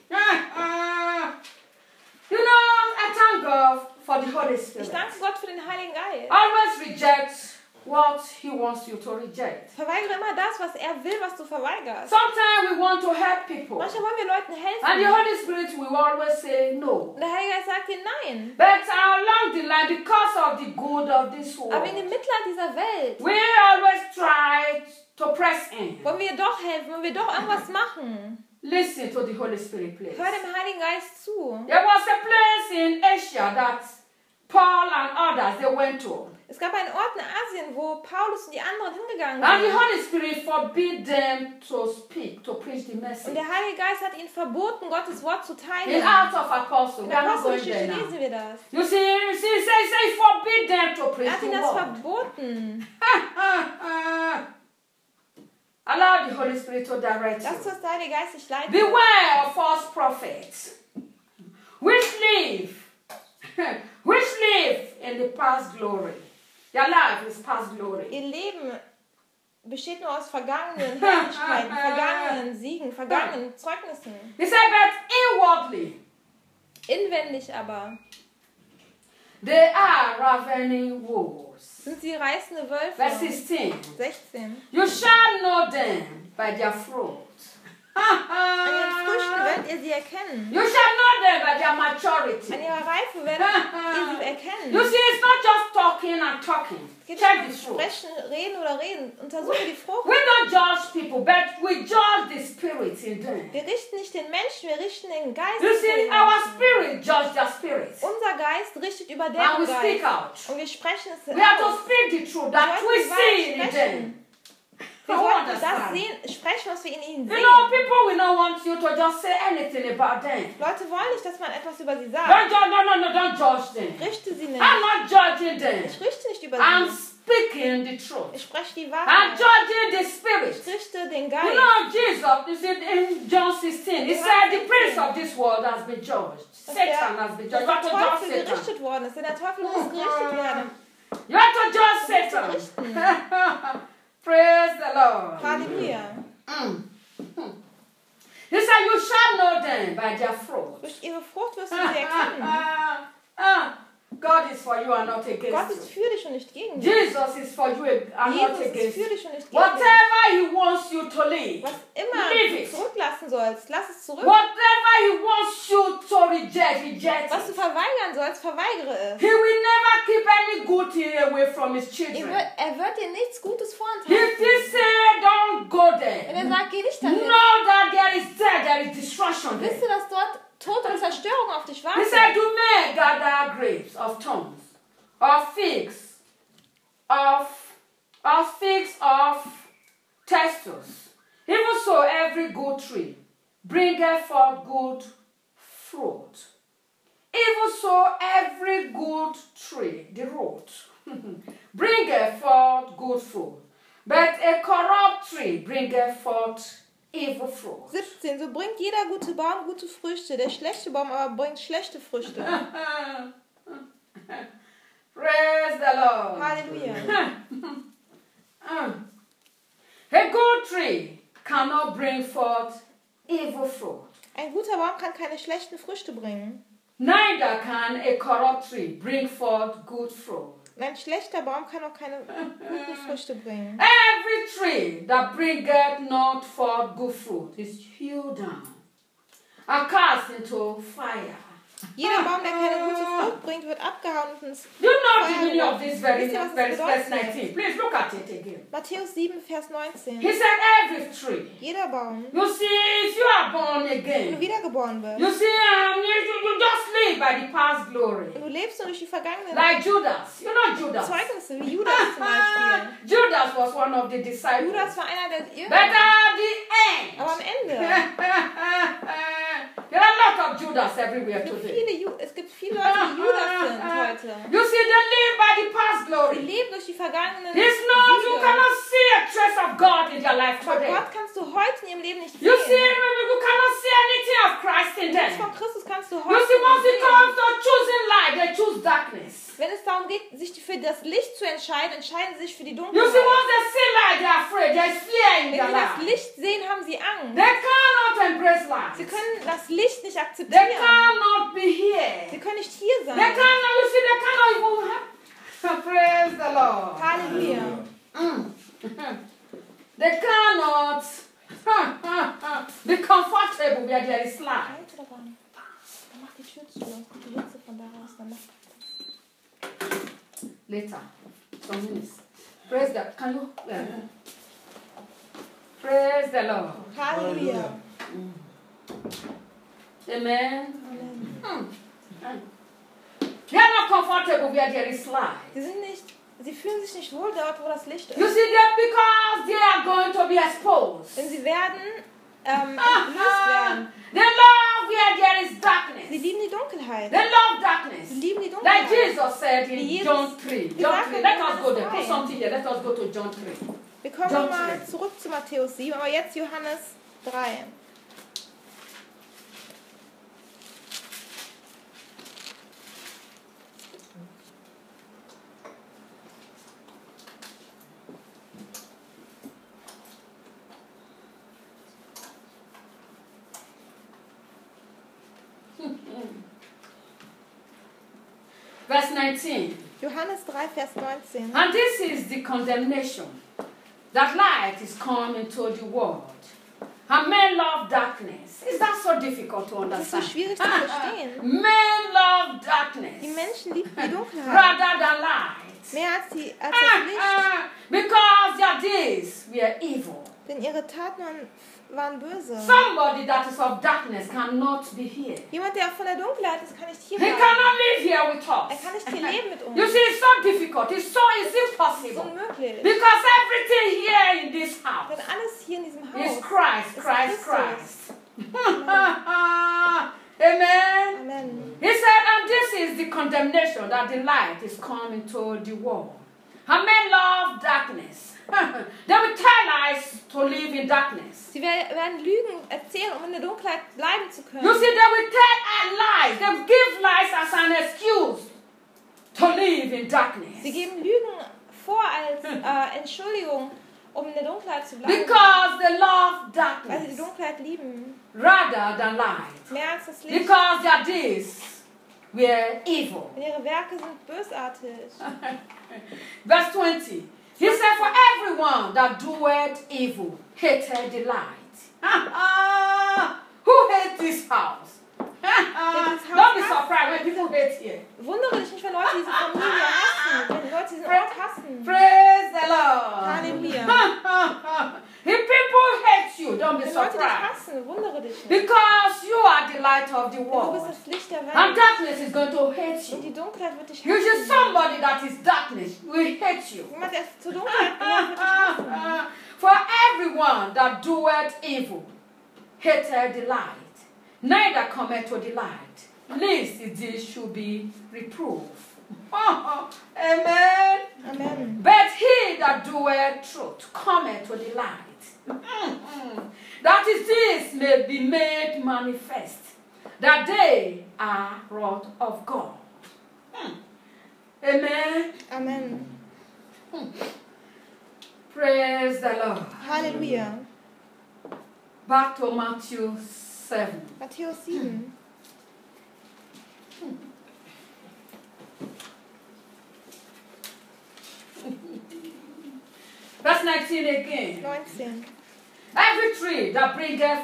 You know, I thank God for the Holy Ich Spirit. danke Gott für den Heiligen Geist. Always reject what He wants you to reject. Verweigere immer das, was er will, was du verweigerst. Sometimes we want to help people. Manchmal wollen wir Leuten And the helfen. Holy Spirit will always say no. Und der Heilige Geist sagt dir nein. But along the line, because of the good of this Aber in world, dem Mitleid dieser Welt we always try to press in. wollen wir doch helfen, wollen wir doch irgendwas machen. Listen to the Holy Spirit, please. Hör dem Heiligen Geist zu. There was a place in Asia that Paul and others, they went to. Es gab einen Ort in Asien, wo Paulus und die anderen hingegangen And the sind. Holy Spirit forbid them to speak, to preach the Und message. der Heilige Geist hat ihnen verboten, Gottes Wort zu In teilen. Acts of Apostles, In we der are not going Apostelgeschichte there now. lesen wir das. You see, say forbid them to Er preach hat the ihnen das word. verboten. Allow the Holy Spirit to direct Lass you. uns der Heilige Geist dich leiten. Beware of false prophets, which live in the past glory. Their life is past glory. Ihr Leben besteht nur aus vergangenen Herrlichkeiten, vergangenen Siegen, vergangenen Zeugnissen. He said, but inwardly, Inwendig aber they are ravening wolves. sind sie reißende Wölfe. Verse 16. 16. You shall know them by their fruit. An ihren Früchten werdet ihr sie erkennen. You shall know them by their maturity. An ihrer Reife werdet ihr sie erkennen. You see, it's not just talking and talking. Es geht Check nicht the um fruit. Sprechen, Reden oder Reden. Untersuche die Frucht. We don't judge people, but we judge the spirit in them. Wir richten nicht den Menschen, wir richten den Geist. You über see, den our Menschen. spirit judges their spirit. Unser Geist richtet über And deren we speak Geist. out. Und wir sprechen es We have to aus. speak the truth Wir that sollten we die Wahrheit see in them. sprechen. Wir I sollten understand. das sehen, sprechen, was wir in ihnen You sehen. know, people will not want you to just say anything about them. Leute wollen nicht, dass man etwas über sie sagt. Don't judge them. Richte sie nicht. I'm not judging them. Ich richte nicht über I'm sie. speaking the truth. Ich spreche die I'm Wahrheit. judging the spirit. Ich richte den You Geist. know, Jesus, you see, in John 16, he said the prince of this world has been judged. Satan has been judged. You have Dass to der judge Teufel Satan. gerichtet worden ist. Denn der Teufel muss gerichtet werden. You have to judge Satan. Praise the Lord. Halleluja. He said, you shall know them by their fruit. Durch ihre Frucht wirst du sie erkennen. God is for you and not Gott against ist you. für dich und nicht gegen dich. Jesus is for you and not Jesus ist against für you. dich und nicht gegen dich. Whatever he wants you to live, Was immer leave du it. zurücklassen sollst, lass es zurück. Whatever he wants you to reject Was du it. verweigern sollst, verweigere es. He will never keep any good thing away from his children. Er wird dir nichts Gutes If vorenthalten. he say don't go Wenn there, er sagt, geh nicht dahin, know that there is destruction there. wisst du, dass dort Tod und Zerstörung auf dich He warten. said, do men gather grapes of thorns, or figs of thistles? Even so, every good tree bringeth forth good fruit. Even so, every good tree, the root, bringeth forth good fruit. But a corrupt tree bringeth forth evil fruit. 17. So bringt jeder gute Baum gute Früchte, der schlechte Baum aber bringt schlechte Früchte. Praise the Lord. Halleluja. A good tree cannot bring forth evil fruit. Ein guter Baum kann keine schlechten Früchte bringen. Neither can a corrupt tree bring forth good fruit. Und ein schlechter Baum kann auch keine guten Früchte bringen. Every tree that bringeth not forth good fruit is hewn down and cast into fire. Jeder Baum, der keine gute Frucht bringt, wird abgehauen und ins You know the Feuer meaning of geworfen. this very Wisst ihr, was das verse bedeutet? 19. Please look at it again. Matthäus 7, Vers 19. He said every tree. Jeder Baum, You see, if you are born wenn du again, wiedergeboren wirst, you see, you just live by the past glory. und du lebst nur durch die vergangenen Like Judas. You know Judas. Zeugnisse, wie Judas zum Beispiel. Judas was one of the disciples. Judas war einer der But Jünger, at the end, aber am Ende, there are a lot of Judas everywhere today. es gibt viele Leute, die Judas sind heute. You see, they live by by the past Sie glory. leben durch die vergangenen It's not, you Siege. cannot see a trace of God in their life Von today. Gott kannst du heute in ihrem Leben nicht You see, sehen. you cannot see anything of Christ in Nichts von them. Christus kannst du You heute see, once nicht it comes sehen. to choosing light, they choose darkness. Wenn es darum geht, sich für das Licht zu entscheiden, entscheiden sie sich für die You Dunkelheit. see, once they see light, they're afraid. There's fear in Wenn their sie das life. Licht sehen, haben sie Angst. They cannot embrace light. Sie können das Licht nicht They akzeptieren. cannot be here. Sie können nicht hier They sein. cannot, you see, they cannot even have. Praise the Lord. Halleluja. They cannot be comfortable where there is light. Halt oder wann? Dann mach die Tür zu. Dann kommt die Hitze von da raus. Dann mach Later, some minutes. Praise the, can you? Praise the Lord. Halleluja. Amen. Amen. They are not comfortable where there is light. Sie fühlen sich nicht wohl dort, wo das Licht You ist. see that because they are going to be exposed. Denn sie werden entblößt werden. They love where there is Sie darkness. lieben die Dunkelheit. They love darkness. Sie lieben die Like Dunkelheit. Jesus said in Jesus John 3. John gesagt 3. in Let us Johannes go there. 3. Put something here. Let us go to John 3. Wir kommen John nochmal 3. zurück zu Matthäus 7, aber jetzt Johannes 3. Verse 19. Johannes 3, Vers 19. And this is the condemnation, that light is come into the world. And men love darkness. Is that so difficult to Das ist so understand? schwierig zu verstehen. Men love darkness Die Menschen lieben die Dunkelheit rather than light. mehr als das Licht, Because their deeds were evil. denn ihre Taten waren böse. Somebody that is of darkness cannot be here. Jemand, der von der Dunkelheit ist, kann nicht hier He bleiben. cannot live here with Er us. kann nicht hier leben mit uns. You see, it's so difficult. It's Das ist impossible. unmöglich. Because everything here in this house Denn alles hier in diesem is Haus Christ, ist Christ, Christus. Christ. Amen. Amen. He said, and this is the condemnation that the light is coming to the world. And men love darkness. They will tell lies to live in darkness. Sie werden Lügen erzählen, um in der Dunkelheit bleiben zu können. You see, they will tell lies. They will give lies as an excuse to live in darkness. Sie geben Lügen vor als Entschuldigung, um in der Dunkelheit zu bleiben. Because they love Weil sie die darkness Dunkelheit lieben. rather than light. Mehr als das Licht. Because their deeds were evil. Denn ihre Werke sind bösartig. Verse 20. He said, for everyone that doeth evil hated the light. Who hates this house? Don't be surprised when people hate here. Wundere dich nicht, wenn Leute diese Familie hassen. Wenn Leute diesen Ort hassen. Praise the Lord. Halleluja. If people hate you, don't be Wenn Leute dich surprised. hassen, wundere dich nicht. Because you are the light of the Denn du world. bist das Licht der And Welt. darkness is going to hate Und die you. Dunkelheit wird dich You see, hassen. somebody that is darkness will hate you. Jemand, der zur Dunkelheit gehört, wird dich hassen. For everyone that doeth evil hated the light, neither cometh to the light, lest his deeds should be reproved. Amen. Amen. But he that doeth truth cometh to the light, that his deeds may be made manifest, that they are wrought of God. Amen. Amen. Praise the Lord. Halleluja. Back to Matthew 7. Matthäus 7. Verse 19 again. 19. Every tree that bringeth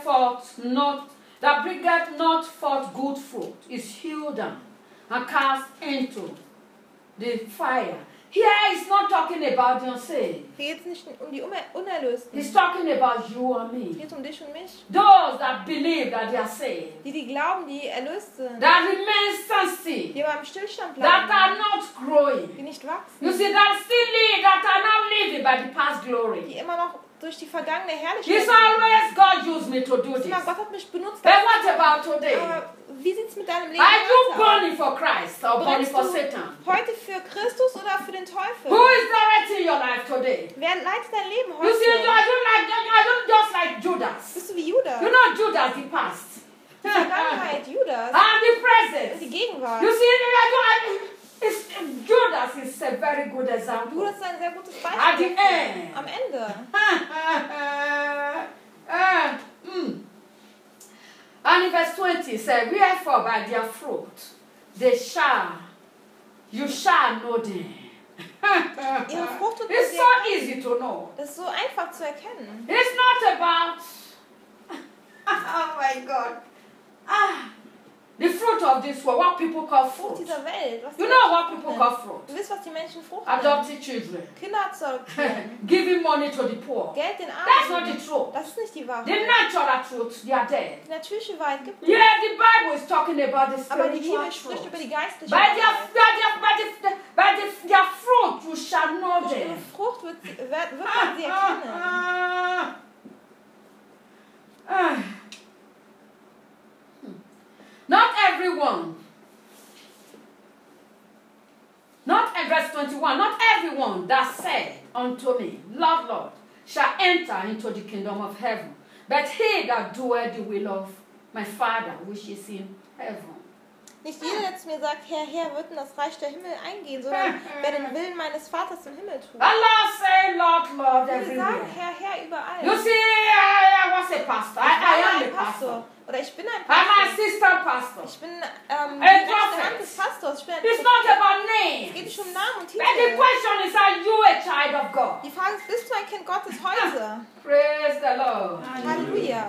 not forth good fruit is hewn down and cast into the fire. Here he's not talking about the unsaved. Hier geht es nicht um die Unerlösten. He's talking about you and Hier me. geht es um dich und mich. Those that believe that they are saved. Die glauben, die erlöst sind. That remain standstill. Die aber im Stillstand That are bleiben. not growing. Die nicht wachsen. You see, that still live, that are not living by the past glory. Die immer noch durch die vergangene It's Herrlichkeit. always God used me to do this. Immer, Gott hat mich benutzt. But what about today? Aber wie sieht es mit deinem Leben Are you heute aus? burning for Christ or burning Brennst for du Satan? heute für Christus oder für den Teufel? Who is directing your life today? Wer leitet dein Leben You see, I heute? don't just like Judas. Bist du wie Judas? You know Judas, the past. Die Vergangenheit, Judas. And the Und present. die Gegenwart. You see, Judas is a very good example. Judas ist ein sehr gutes At the Beispiel. end. Am Ende. And in verse 20 it says, wherefore by their fruit you shall know them. Ihre Frucht wird It's sie so erkennen. easy to know. Das ist so einfach zu erkennen. It's not about, oh my God, the fruit of this world, what people call Frucht fruit. dieser Welt. Was die You know Menschen what Frucht people nennen. call fruit? Du wisst, was die Menschen Frucht nennen. Adopted children. Kinder zu adoptieren. Giving money to the poor. Geld den That's not the Armen. truth. Das ist nicht die The Wahrheit. natural truth, they are dead. Die natürliche Wahrheit gibt es. Yeah, the Bible is talking about the Aber die spiritual Bibel spricht truth. über die geistliche By Wahrheit. their fruit you shall know Durch ihre them. Frucht wird man sie erkennen. Not everyone. Verse 21. Not everyone that said unto me, Lord, Lord, shall enter into the kingdom of heaven, but he that doeth the will of my Father which is in heaven. Nicht jeder, der zu mir sagt, Herr, Herr, wird in das Reich der Himmel eingehen, sondern wer den Willen meines Vaters im Himmel tut. Allah say, Lord, Lord, Wir everywhere. sagen, Herr, Herr, überall. You see, I was a pastor. I am ein a pastor. Oder ich bin ein I'm an Pastor. assistant pastor. Ich bin A die rechte prophet. Hand des Pastors. Ich bin ein It's Prophet. not about Es geht names. nicht um Namen und But the Titel. question is, are you a child of God? Die Frage ist, bist du ein Kind Gottes heute? Praise the Lord. Halleluja.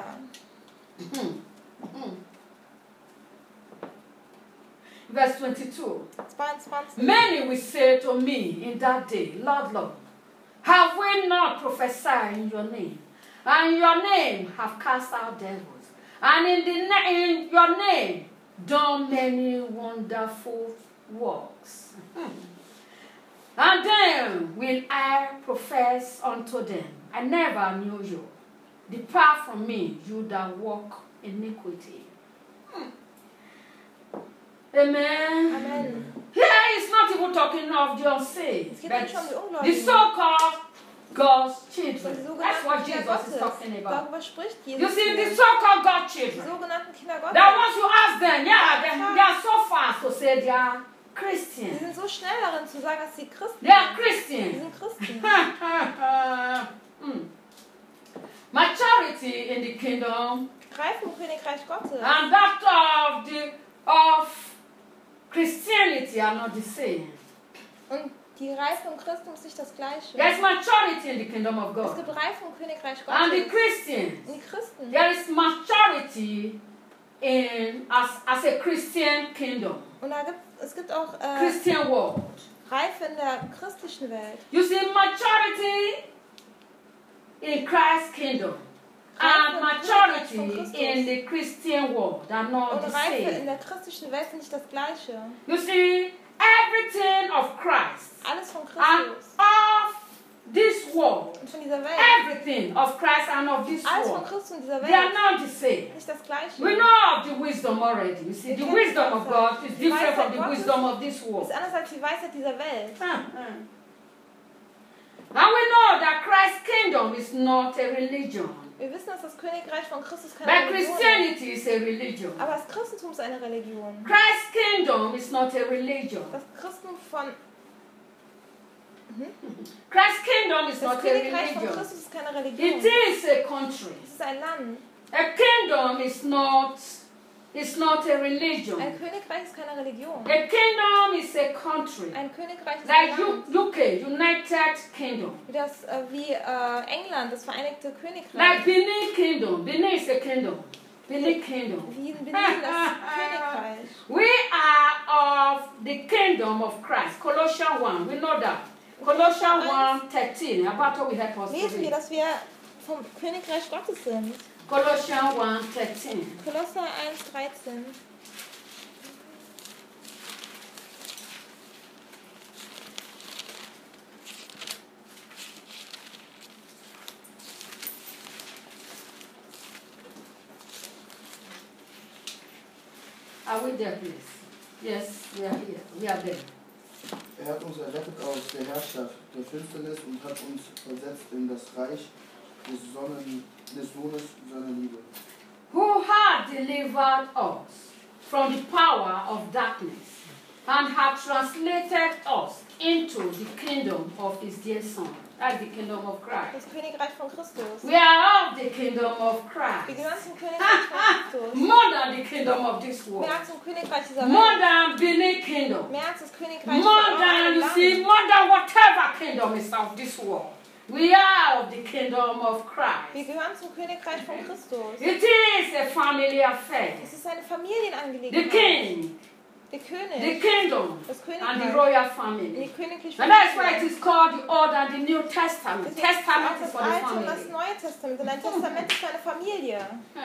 Verse 22. 22. Many will say to me in that day, Lord, Lord, have we not prophesied in your name? And in your name have cast out devils. And in your name done many wonderful works. And then will I profess unto them, I never knew you. Depart from me, you that walk iniquity. Amen. Amen. Here is not even talking of the unsaved, Es geht but nicht um die the Ungläubigen. so-called God's Die children. That's sogenannten what Kinder Jesus is Gottes. talking about. Darüber spricht You Jesus. see, the hier. so-called God Die children. sogenannten Kinder Gottes. That once you ask them, yeah, they are so fast to say they are Die Christians. sind so schnell darin zu sagen, dass sie Christen They are sind. Die Christians. sind Christen. Maturity in the kingdom Greifen im Königreich Gottes. and that of Christianity are not the same. Und die Reife im Christum ist nicht das Gleiche. There's maturity in the kingdom of Es God. gibt Reife im Königreich And the Gottes. Christians, Und die Christen. there is maturity as a Christian kingdom, Und es gibt auch Christian world. Reife in der christlichen Welt. You see, maturity in Christ's kingdom and maturity in the Christian world are not Und the Reife in same. der christlichen Welt sind nicht das Gleiche. You see, everything of Christ Alles von and Christus of this world, und von dieser Welt. everything of Christ and of this Alles von world, Christus und dieser they are Welt not the same. ist nicht das Gleiche. We know of the wisdom already. You see, Wir the kennen wisdom die of God is different Weisheit from the Gottes wisdom of this Ist world. anders als die Weisheit dieser Welt. And we know that Christ's kingdom is not a religion. Wir wissen, dass das Königreich von Christus keine But Religion ist. Christianity is a religion. Aber das Christentum ist eine Religion. Christ's kingdom is not a religion. Das Christentum von Christ's kingdom is Das not a Königreich von religion. Christus ist keine It Religion. is a country. Es ist ein Land. A kingdom is not a religion. Ein Königreich ist keine Religion. A kingdom is a country. Ein Königreich ist ein Like Land. UK, United Kingdom. Wie England, das Vereinigte Like Königreich. Benin Kingdom. Benin is a kingdom. Benin Kingdom. Wie in Benin, das Königreich. We are of the kingdom of Christ. Colossians 1, we know that. Colossians 1:13. About we help us to Lesen wir, read. dass wir vom Königreich Gottes sind. Colossians 1:13. Kolosser 1,13. Are we there, please? Yes, we are here. We are there. Er hat uns errettet aus der Herrschaft der Finsternis und hat uns versetzt in das Reich des Sohnes seiner Liebe. Who had delivered us from the power of darkness and had translated us into the kingdom of his dear Son. That's the kingdom of Christ. Das Königreich von Christus. We are of the kingdom of Wir Christ. gehören zum Königreich von Christus. More than the kingdom of this world. Mehr als zum Königreich dieser More Welt. than Benin kingdom. Mehr als das Königreich More von than, eurem you Land. see, more than whatever kingdom is of this world. We are of the kingdom of Wir Christ. gehören zum Königreich von Christus. It is a family affair. Es ist eine The Familienangelegenheit. king, Der the König, kingdom, das and the Königreich, royal die family. königliche And that's why it Familie. is called the Old and the New Testament. Deswegen ist Testament auch is das for the Alte und das family. Neue Testament. Und ein Testament ist für eine Familie.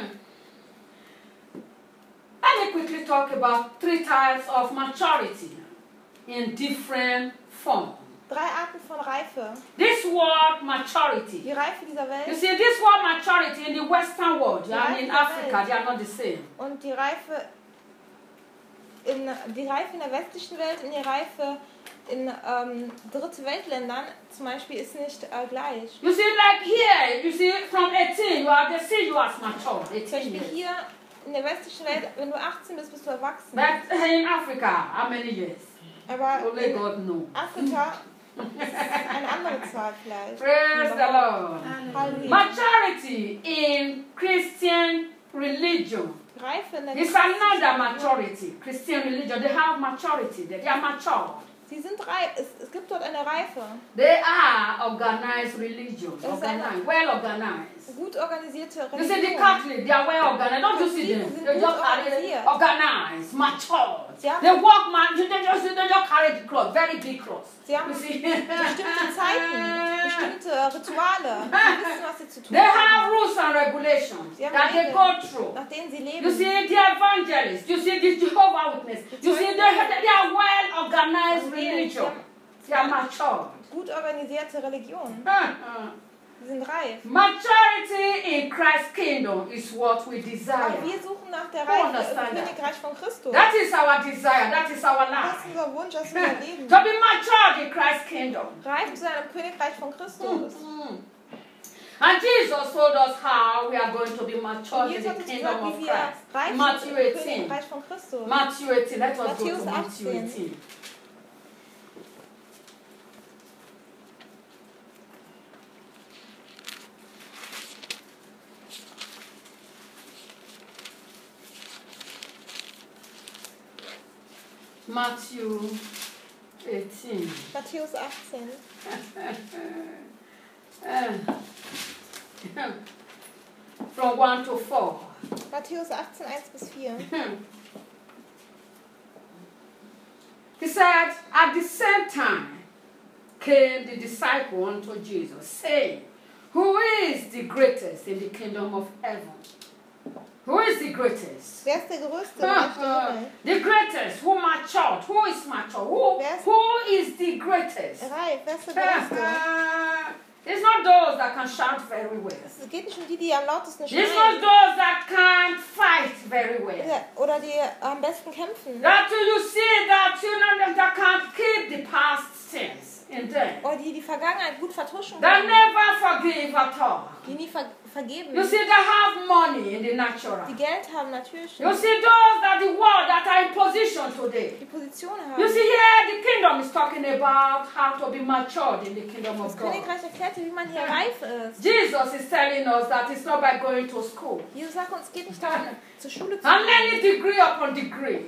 Let me quickly talk about 3 types of maturity in different forms. 3 Arten von Reife. This word maturity. Die Reife dieser You Welt see, this word maturity in the Western world, and in Africa, they are not the same. und die Reife in der westlichen Welt und die Reife in dritte Weltländern zum Beispiel ist nicht gleich. You see, like here, you see, from 18, they see you as mature. Zum 18 Beispiel years. hier in der westlichen Welt, wenn du 18 bist, bist du erwachsen. But in Africa, how many years? Aber Only in God knows. Afrika ist es eine andere Zahl vielleicht. Praise the Lord. Halleluja. Maturity in Christian religion Reife in der is another maturity. Christian religion, they have maturity. They are mature. Sie sind reif. Es gibt dort eine Reife. They are organized religion. Es ist eine Organized, well organized. gut organisierte You see, the Religion. Catholic, they are well organized. Don't you see them? Sind They gut just carry organisiert. organized, mature. Sie haben- They walk, man. They just carry the cross, very big cross. Sie haben You see? bestimmte Zeiten, bestimmte Rituale. Sie wissen, was sie zu tun They have haben, rules and regulations Sie haben that they Regeln. go through. nach denen sie You leben. see, the evangelists, you see, the Jehovah Witness, you see, they are well organized religion. They are mature. Gut organisierte Religion. Sie sind reif. Maturity in Christ's kingdom is what we desire. Aber wir suchen nach der Who Reife understand im that? Königreich von Christus. That is our desire. That is our Das ist life. unser Wunsch, dass wir leben. To be matured in Christ's kingdom. Reif zu sein im Königreich von Christus. And Jesus told us how we are going to be matured in Jesus the hat uns kingdom gesagt, of wie wir Christ. reif sind Matthew im 18. Königreich von Christus. Matthew 18. Let us go Matthäus to Matthew 18. 18. Matthew 18. Matthäus 18. From 1 to 4. Matthäus 18, 1 bis 4. He said, at the same time came the disciple unto Jesus, saying, who is the greatest in the kingdom of heaven? Who is the greatest? Wer ist der Größte im Reich der Himmel? The greatest, who matured, who is mature, who is the greatest? Reif, wer ist der Größte? It's not those that can shout very well. Es geht nicht um die, die am lautesten It's not schreien. those that can fight very well. Oder die am besten kämpfen. That you see that you know that can't keep the past sins in them. Oder die Vergangenheit gut vertuschen That können. never forgive at all. Die nie vergeben. You see, they have money in the natural. Die Geld haben natürlich. You see, those that the world that are in position today. Die Position You haben. see, here the kingdom is talking about how to be matured in the kingdom Das of God. Königreich erklärt dir, wie man hier reif ist. Jesus is telling us that it's not by going to school Jesus sagt uns, es geht nicht darum, zur Schule zu and gehen. learning degree upon degree.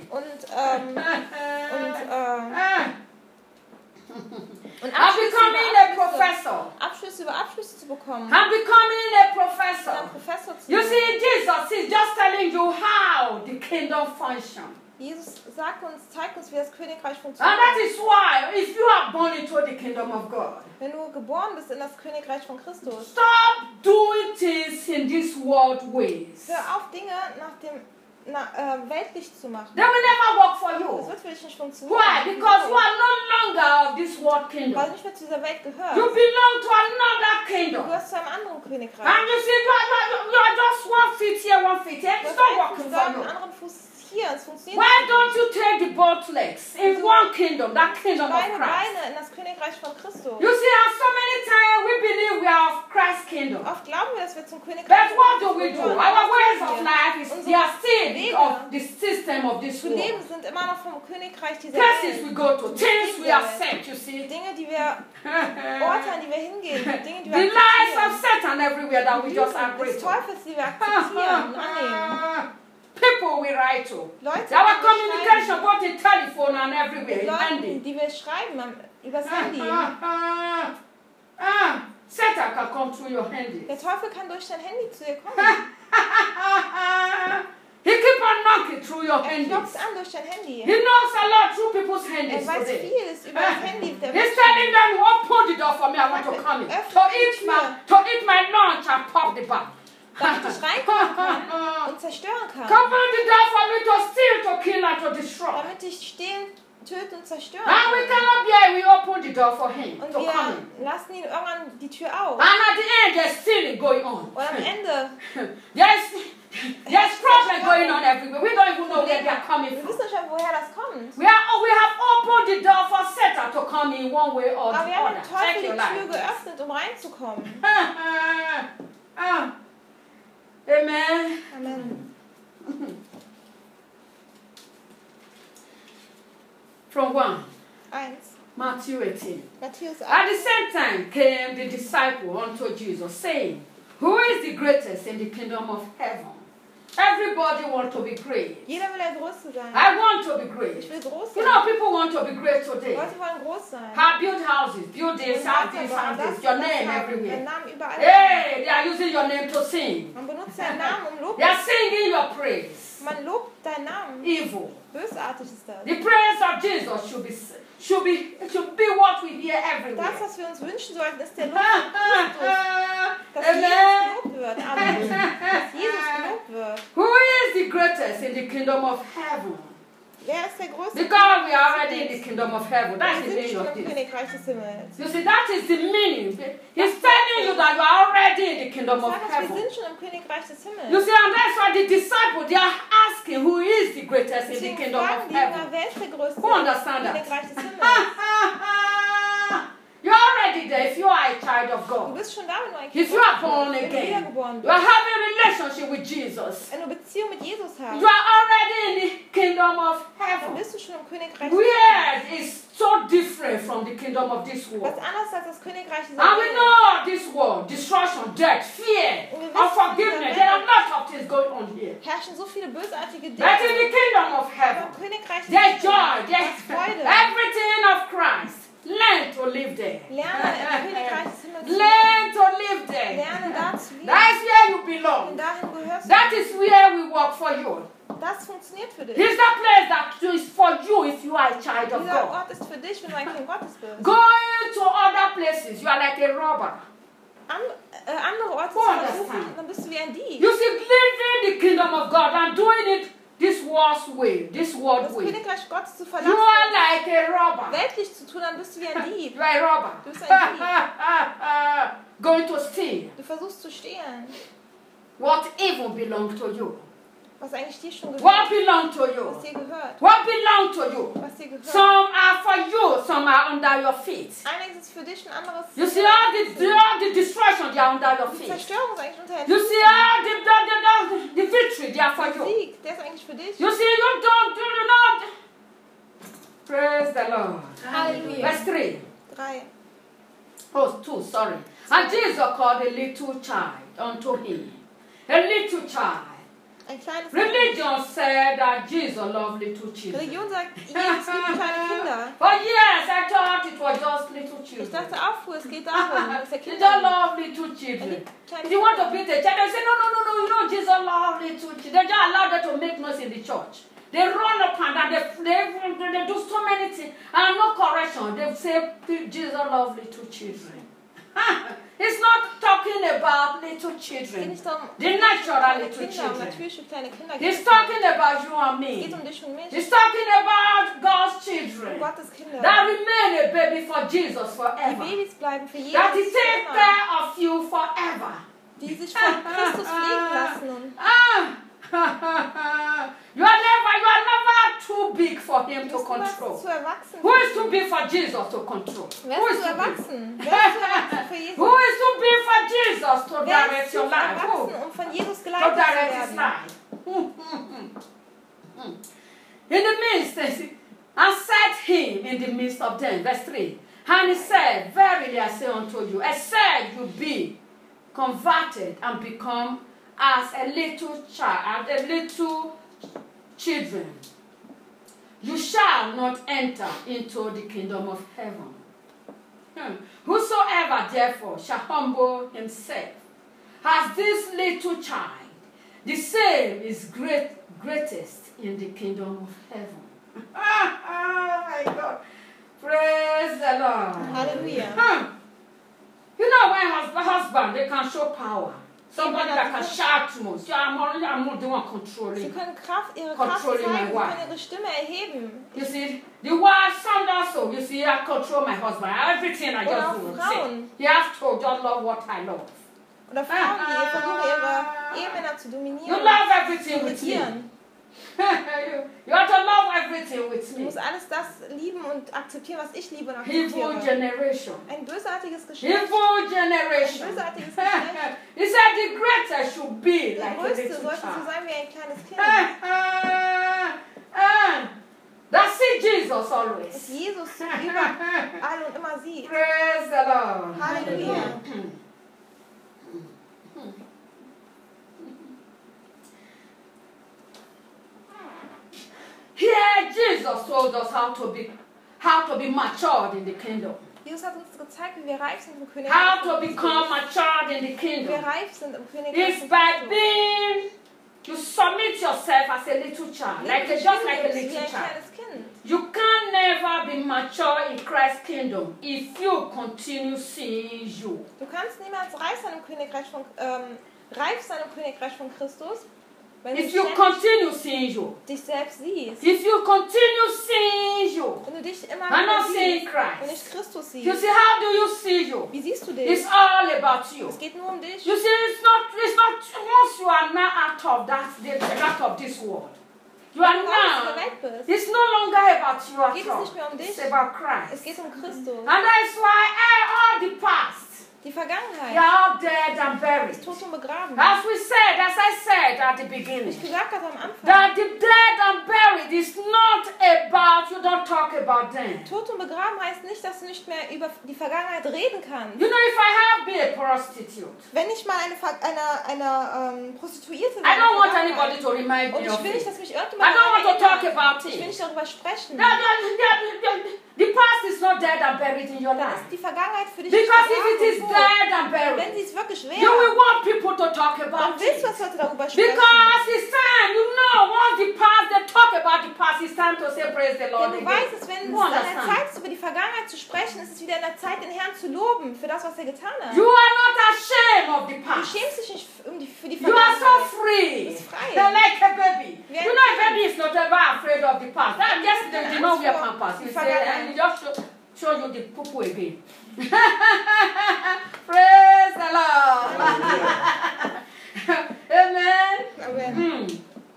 Und I'm becoming a professor. Abschlüsse über Abschlüsse zu bekommen. I'm becoming a Ein professor. Professor zu You werden. see, Jesus is just telling you how the kingdom functions. Jesus sagt uns, zeigt uns, wie das Königreich And funktioniert. that is why, if you are born into the kingdom of God, Wenn du geboren bist in das Königreich von Christus, stop doing things in these world ways. hör auf, Dinge weltlich zu machen. They will never work for Das you. wird für dich nicht funktionieren. Why? Because you are no longer of this world Weil du kingdom. nicht mehr zu dieser Welt gehörst. You belong to another Du kingdom. gehörst zu einem anderen Königreich. And you see, you are just 1 feet here, 1 feet here. Du It's hast not einen working Fuß for da, einen you. anderen Fuß hier, es funktioniert Why nicht. don't you take the both legs in one kingdom, that kingdom of Beide Christ? Beine in das Königreich von Christus. You see, how so many times we believe we are of Christ's kingdom. Oft glauben wir, dass wir zum Königreich But von what do Christus we do? gehören. Our Was ways tun of wir? life is they are still of the system of this Unsere Leben world. sind immer noch vom Königreich dieser Places we Welt. go to, things we accept, you see. Dinge, die wir, Orte, an die wir hingehen, Dinge, die wir The lies of akzeptieren. Satan everywhere that we just agree Des to. Teufels, die wir akzeptieren und annehmen. People we write to. Leute, Our die wir communication both in telephone and everywhere, in schreiben, handy. Leuten, die wir schreiben übers Handy. Satan can come through your handy. Der Teufel kann durch dein Handy zu dir kommen. He keep on knocking through your Er klopft handies. an durch dein Handy. He knocks a lot through people's Er handies weiß today. vieles über das Handy der He's telling them, open the door for me, I want to come in. To eat my lunch and pop the bag. damit ich reinkommen kann und zerstören kann. Open the door for me to steal, to kill, and to destroy. Damit ich stehlen, töten und zerstören And we kann. cannot bear, we open the door for him Und to come wir in. lassen ihn irgendwann die Tür auf. And at the end, there's stealing going on. Und am Ende, There's problem going on everywhere. We don't even know where they are coming wir from. wissen schon, woher das kommt. We have opened the door for Satan to come in one way or the Aber wir haben other. dem Teufel Check die your Tür life. geöffnet, um reinzukommen. Amen. Amen. From 1, 1. Matthew 18. Matthäus At 8. the same time came the disciple unto Jesus, saying, who is the greatest in the kingdom of heaven? Everybody wants to be great. Jeder will der Große sein. I want to be Ich great. will groß You sein. know, people want to be great today. Leute wollen groß sein. Have built houses, buildings, have this, have this, your name Deinen everywhere. Namen überall. Hey, they are using your name to sing. Man benutzt deinen Namen, um Lob. They are singing your praise. Man lobt deinen Namen. Evil. Bösartig ist das. The praise of Jesus should be what we hear Das, everywhere. was wir uns wünschen sollten, ist der Lob von Christus. Dass Amen. Jesus gelobt wird. Amen. Dass Jesus gelobt wird. Who is the greatest in the kingdom of heaven? Wer ist der Größte? Because we are already in the kingdom of heaven. That's Wir the sind meaning schon of im this. Königreich des Himmels. You see, that is the meaning. He's telling you that you are already in the kingdom of Das heißt, wir heaven. sind schon im Königreich des You Himmels. see, and that's why the disciples, they are asking who is the greatest in the Deswegen kingdom fragen of die Jünger, heaven. wer ist der Größte Who understand im that? Königreich des Himmels? You're already there if you are a child of Du God. bist schon da, wenn du ein If Kind you are bist, born wenn du again, wiedergeboren you are bist, having a relationship with Jesus. wenn du eine Beziehung mit Jesus hast, You are already in the kingdom of dann heaven. bist du schon im Königreich des Himmels. Where is so different from the kingdom of this Was world. anders als das Königreich dieser And we Welt. know this world, destruction, death, fear, Und wir wissen, unforgiveness. There are lots of things going on here. Herrschen so viele bösartige Dinge. But in the kingdom of Aber heaven, im Königreich des there's Himmels joy, ist there's Freude. everything of Christ. Learn to live there. Lerne im Königreich des Himmels zu leben. Learn to live there. Lerne da zu leben. That's where you Und belong. dahin gehörst That du. is where we work for you. Das funktioniert für dich. He's the place that is for you if you are a child of Dieser God. Ort ist für dich, wenn du ein Kind Gottes bist. Going to other places, you are like a robber. Andere Orte zu Who versuchen, understand? dann bist du wie ein Dieb. You see, living the kingdom of God and doing it this world's way, this world Das way. Königreich Gottes zu You verlassen, are like a robber. weltlich zu tun, dann bist du wie ein Dieb. You are a robber. Du bist ein Dieb. Going to steal Du versuchst zu stehlen, what even belongs to you. was eigentlich dir schon What gehört. belongs to Was you? dir gehört. What belongs to you? Was dir gehört. Some are for you, some are under your feet. Einiges ist für dich, ein anderes You see all the destruction, they are under your Die feet. Zerstörung ist eigentlich unter You see all the victory, they are for Der you. Sieg, der ist eigentlich für dich. You see, you don't do not. Praise the Lord. Halleluja. Verse 3. 3. Oh, 2, sorry. And Jesus called a little child unto him. A little child. Ein kleines Kind. Religion said that Jesus loved little children. Religion sagt, Jesus liebt kleine Kinder. For years I thought it was just little Ich children. dachte auch früher, es geht darum, dass er You Kinder don't liebt. love little children. Kleine If you want to Kinder. beat a child, they say, no, you know Jesus loves little children. They just allow them to make noise in the church. They run up and down, they do so many things, and no correction. They say Jesus loves little children. It's not talking about little Es geht children, nicht darum, the natural kleine little Kinder, um children. natürliche kleine Kinder. He's talking about you and Es geht me. um dich und mich. He's talking about God's Um children Gottes Kinder. that remain a baby for Jesus Die forever. Babys bleiben für Jesus That He takes immer. care of you forever. Die sich von Christus pflegen lassen. Und You are never too big for him to Du bist niemals control. zu erwachsen. Who is too big for Jesus to control? Wer Who ist is zu too big? erwachsen? Wer ist zu erwachsen für Jesus? Who is too big for Jesus to Wer ist direct zu your life? Who? erwachsen, um von Jesus To geleitet zu direct his werden? life. In the midst, and set him in the midst of them. Verse 3. And he said, Verily I say unto you, except you be converted and become as a little child, as a little children, you shall not enter into the kingdom of heaven. Whosoever therefore shall humble himself as this little child, the same is greatest in the kingdom of heaven. Oh my God. Praise the Lord. Halleluja. You know, when husband, they can show power. Somebody that can shout most. Yeah, I'm not the one Sie controlling. können ihre Kraft Controlling my zeigen, sie wife. können ihre Stimme erheben. You see, the wife son also, you see, I control my husband. Everything I Oder just auch do. Frauen. He has to just love what I love. Oder Frauen, die versuchen, ihre Ehemänner zu You dominieren. love everything zu with me. regieren. You have to love everything with Du me. musst alles das lieben und akzeptieren, was ich liebe und Evil akzeptiere. generation. Ein bösartiges Geschlecht. Evil generation. Ein bösartiges Geschlecht. He said the greatest should be Der like a Größte little sollte so child. sein wie ein kleines Kind. That's it, Jesus Dass always. Jesus überall und immer sieht. Praise the Lord. Halleluja. Here Jesus told us how to be matured in the kingdom. Jesus hat uns gezeigt, wie wir reif sind im Königreich. How to von become Christus. matured in the Wie wir kingdom. reif sind im Königreich. It's von by Christus. being, you submit yourself as a little child, like Lebe just like a wie little ein child. kleines Kind. You can never be mature in Christ's kingdom if you continue seeing you. Du kannst niemals reif sein im Königreich von Christus, wenn If du you ständig continue seeing you. dich selbst siehst. If you continue seeing you. Wenn du dich immer And wieder not seeing siehst und Christ. nicht Christus You siehst. see, how do you see you? Wie siehst du dich? It's all about you. Es geht nur um dich. You see, it's not once you are now out of this world. You are Wenn du raus in der now, Welt bist, it's no longer about you geht at es all. nicht mehr um dich. It's about Es Christ. geht um Christus. And that's why all the past, Die they Vergangenheit are all dead and ist buried. tot und begraben. As I said at the beginning, Ich gesagt habe am Anfang, that the dead and buried is not about, you don't talk about them. tot und begraben heißt nicht, dass du nicht mehr über die Vergangenheit reden kannst. You know, if I have been a prostitute, Wenn ich mal eine Prostituierte I war, don't want anybody to remind und me ich of will nicht, it. dass mich I irgendjemand don't want to daran talk erinnert. about Ich will it. nicht darüber sprechen. The past is not dead and buried in your Dann life. ist die Vergangenheit für dich Because nicht if it is begraben. dead and Wenn buried, sie es wirklich you will wäre, want people to talk dann about willst du, it. dass Leute darüber sprechen. Because it's time, you know, once the past, they talk about the past, it's time to say praise the Lord Denn du again. weißt, dass wenn You es an der understand? Zeit ist, über die Vergangenheit zu sprechen, ist es wieder an der Zeit, den Herrn zu loben für das, was er getan hat. You are not ashamed of the Du past. schämst dich nicht für die You are so Vergangenheit. free. Du bist frei. They're like a baby. Wie ein You know, a Kind. baby is not ever afraid of the past. That yesterday, they know we are Angst vor pampers. You die say, Vergangenheit. and you just show you the poo again. Praise the Lord. Amen. Aber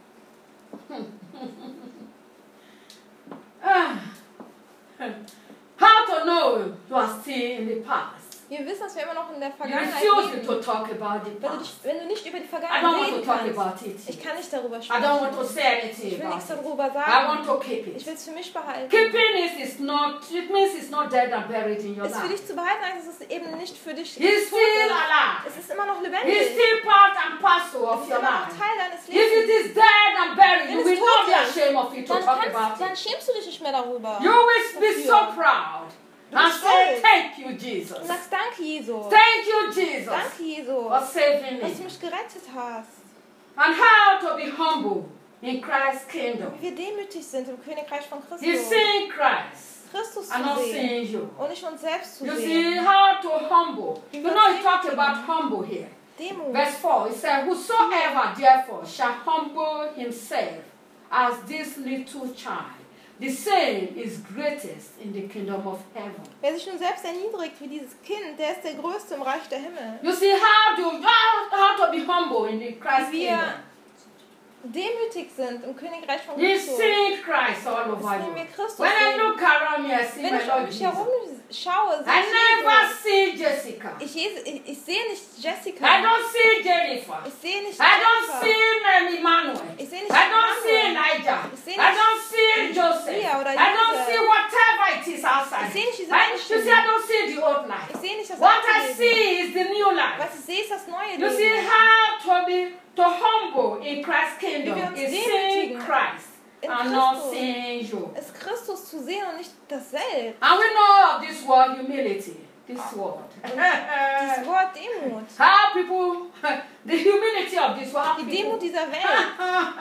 How to know you are still in the past? wir wissen, dass wir immer noch in der You Vergangenheit refuse leben. to talk about the past. Wenn du nicht über die I don't Vergangenheit want to reden talk kannst, about it. ich kann nicht darüber I don't want sprechen. to say anything Ich will about nichts it. darüber I sagen. want to keep Ich it. will es für mich behalten. Keeping it means it's not dead and buried in your Es für life. dich zu behalten heißt, es ist eben nicht für dich He's tot still ist. alive. Es ist immer noch He's lebendig. still part and parcel Es of ist your immer noch life. Teil deines If it Lebens. is dead and buried, you Wenn es will not be tot ist, ashamed of it to talk about dann it. schämst du dich nicht mehr darüber. You will be so proud and bist say, stolz. thank you, Jesus. Und sagst, danke Jesus. Thank you, Jesus, Danke for Jesus, saving dass du me. mich gerettet hast. And how to be humble in Christ's kingdom. Wie wir demütig sind im Königreich von He's Christus. seeing Christ Christus and zu not sehen seeing you. und nicht uns selbst zu You see sehen. how to humble. You know, he talked about humble here. Demut. Verse 4, it says, whosoever therefore shall humble himself as this little child, the same is greatest in the kingdom of heaven. Wer sich nun selbst erniedrigt wie dieses Kind, der ist der Größte im Reich der Himmel. You see how to be humble in the Christ Wie kingdom. demütig sind im Königreich von He's Christus. seeing Christ all over Sehen you. wir Christus When I sehen. look around me, I see Wenn my ich um Lord mich Jesus. herum schaue, I sehe never ich see Jessica. Jesus. Ich sehe nicht Jessica. I don't see Jennifer. Ich sehe nicht I don't Jennifer. see Emmanuel. Ich sehe nicht I don't see Emmanuel. Elijah. Ich sehe I nicht don't see Joseph. Elia oder I don't Josef. see whatever it is outside. Ich sehe nicht diese You Menschen. see, I don't see the old life. Ich sehe nicht das What I alte Leben. see is the new life. Was ich sehe, ist das neue You see Leben. how to humble in Christ's Wie wir kingdom uns is seeing demütigen Christ in and not Christus. seeing you. Es Christus zu sehen und nicht das Selbst. And we know of this word humility. This word. Dieses Wort Demut. How people, the humility of this word. Die Demut dieser Welt.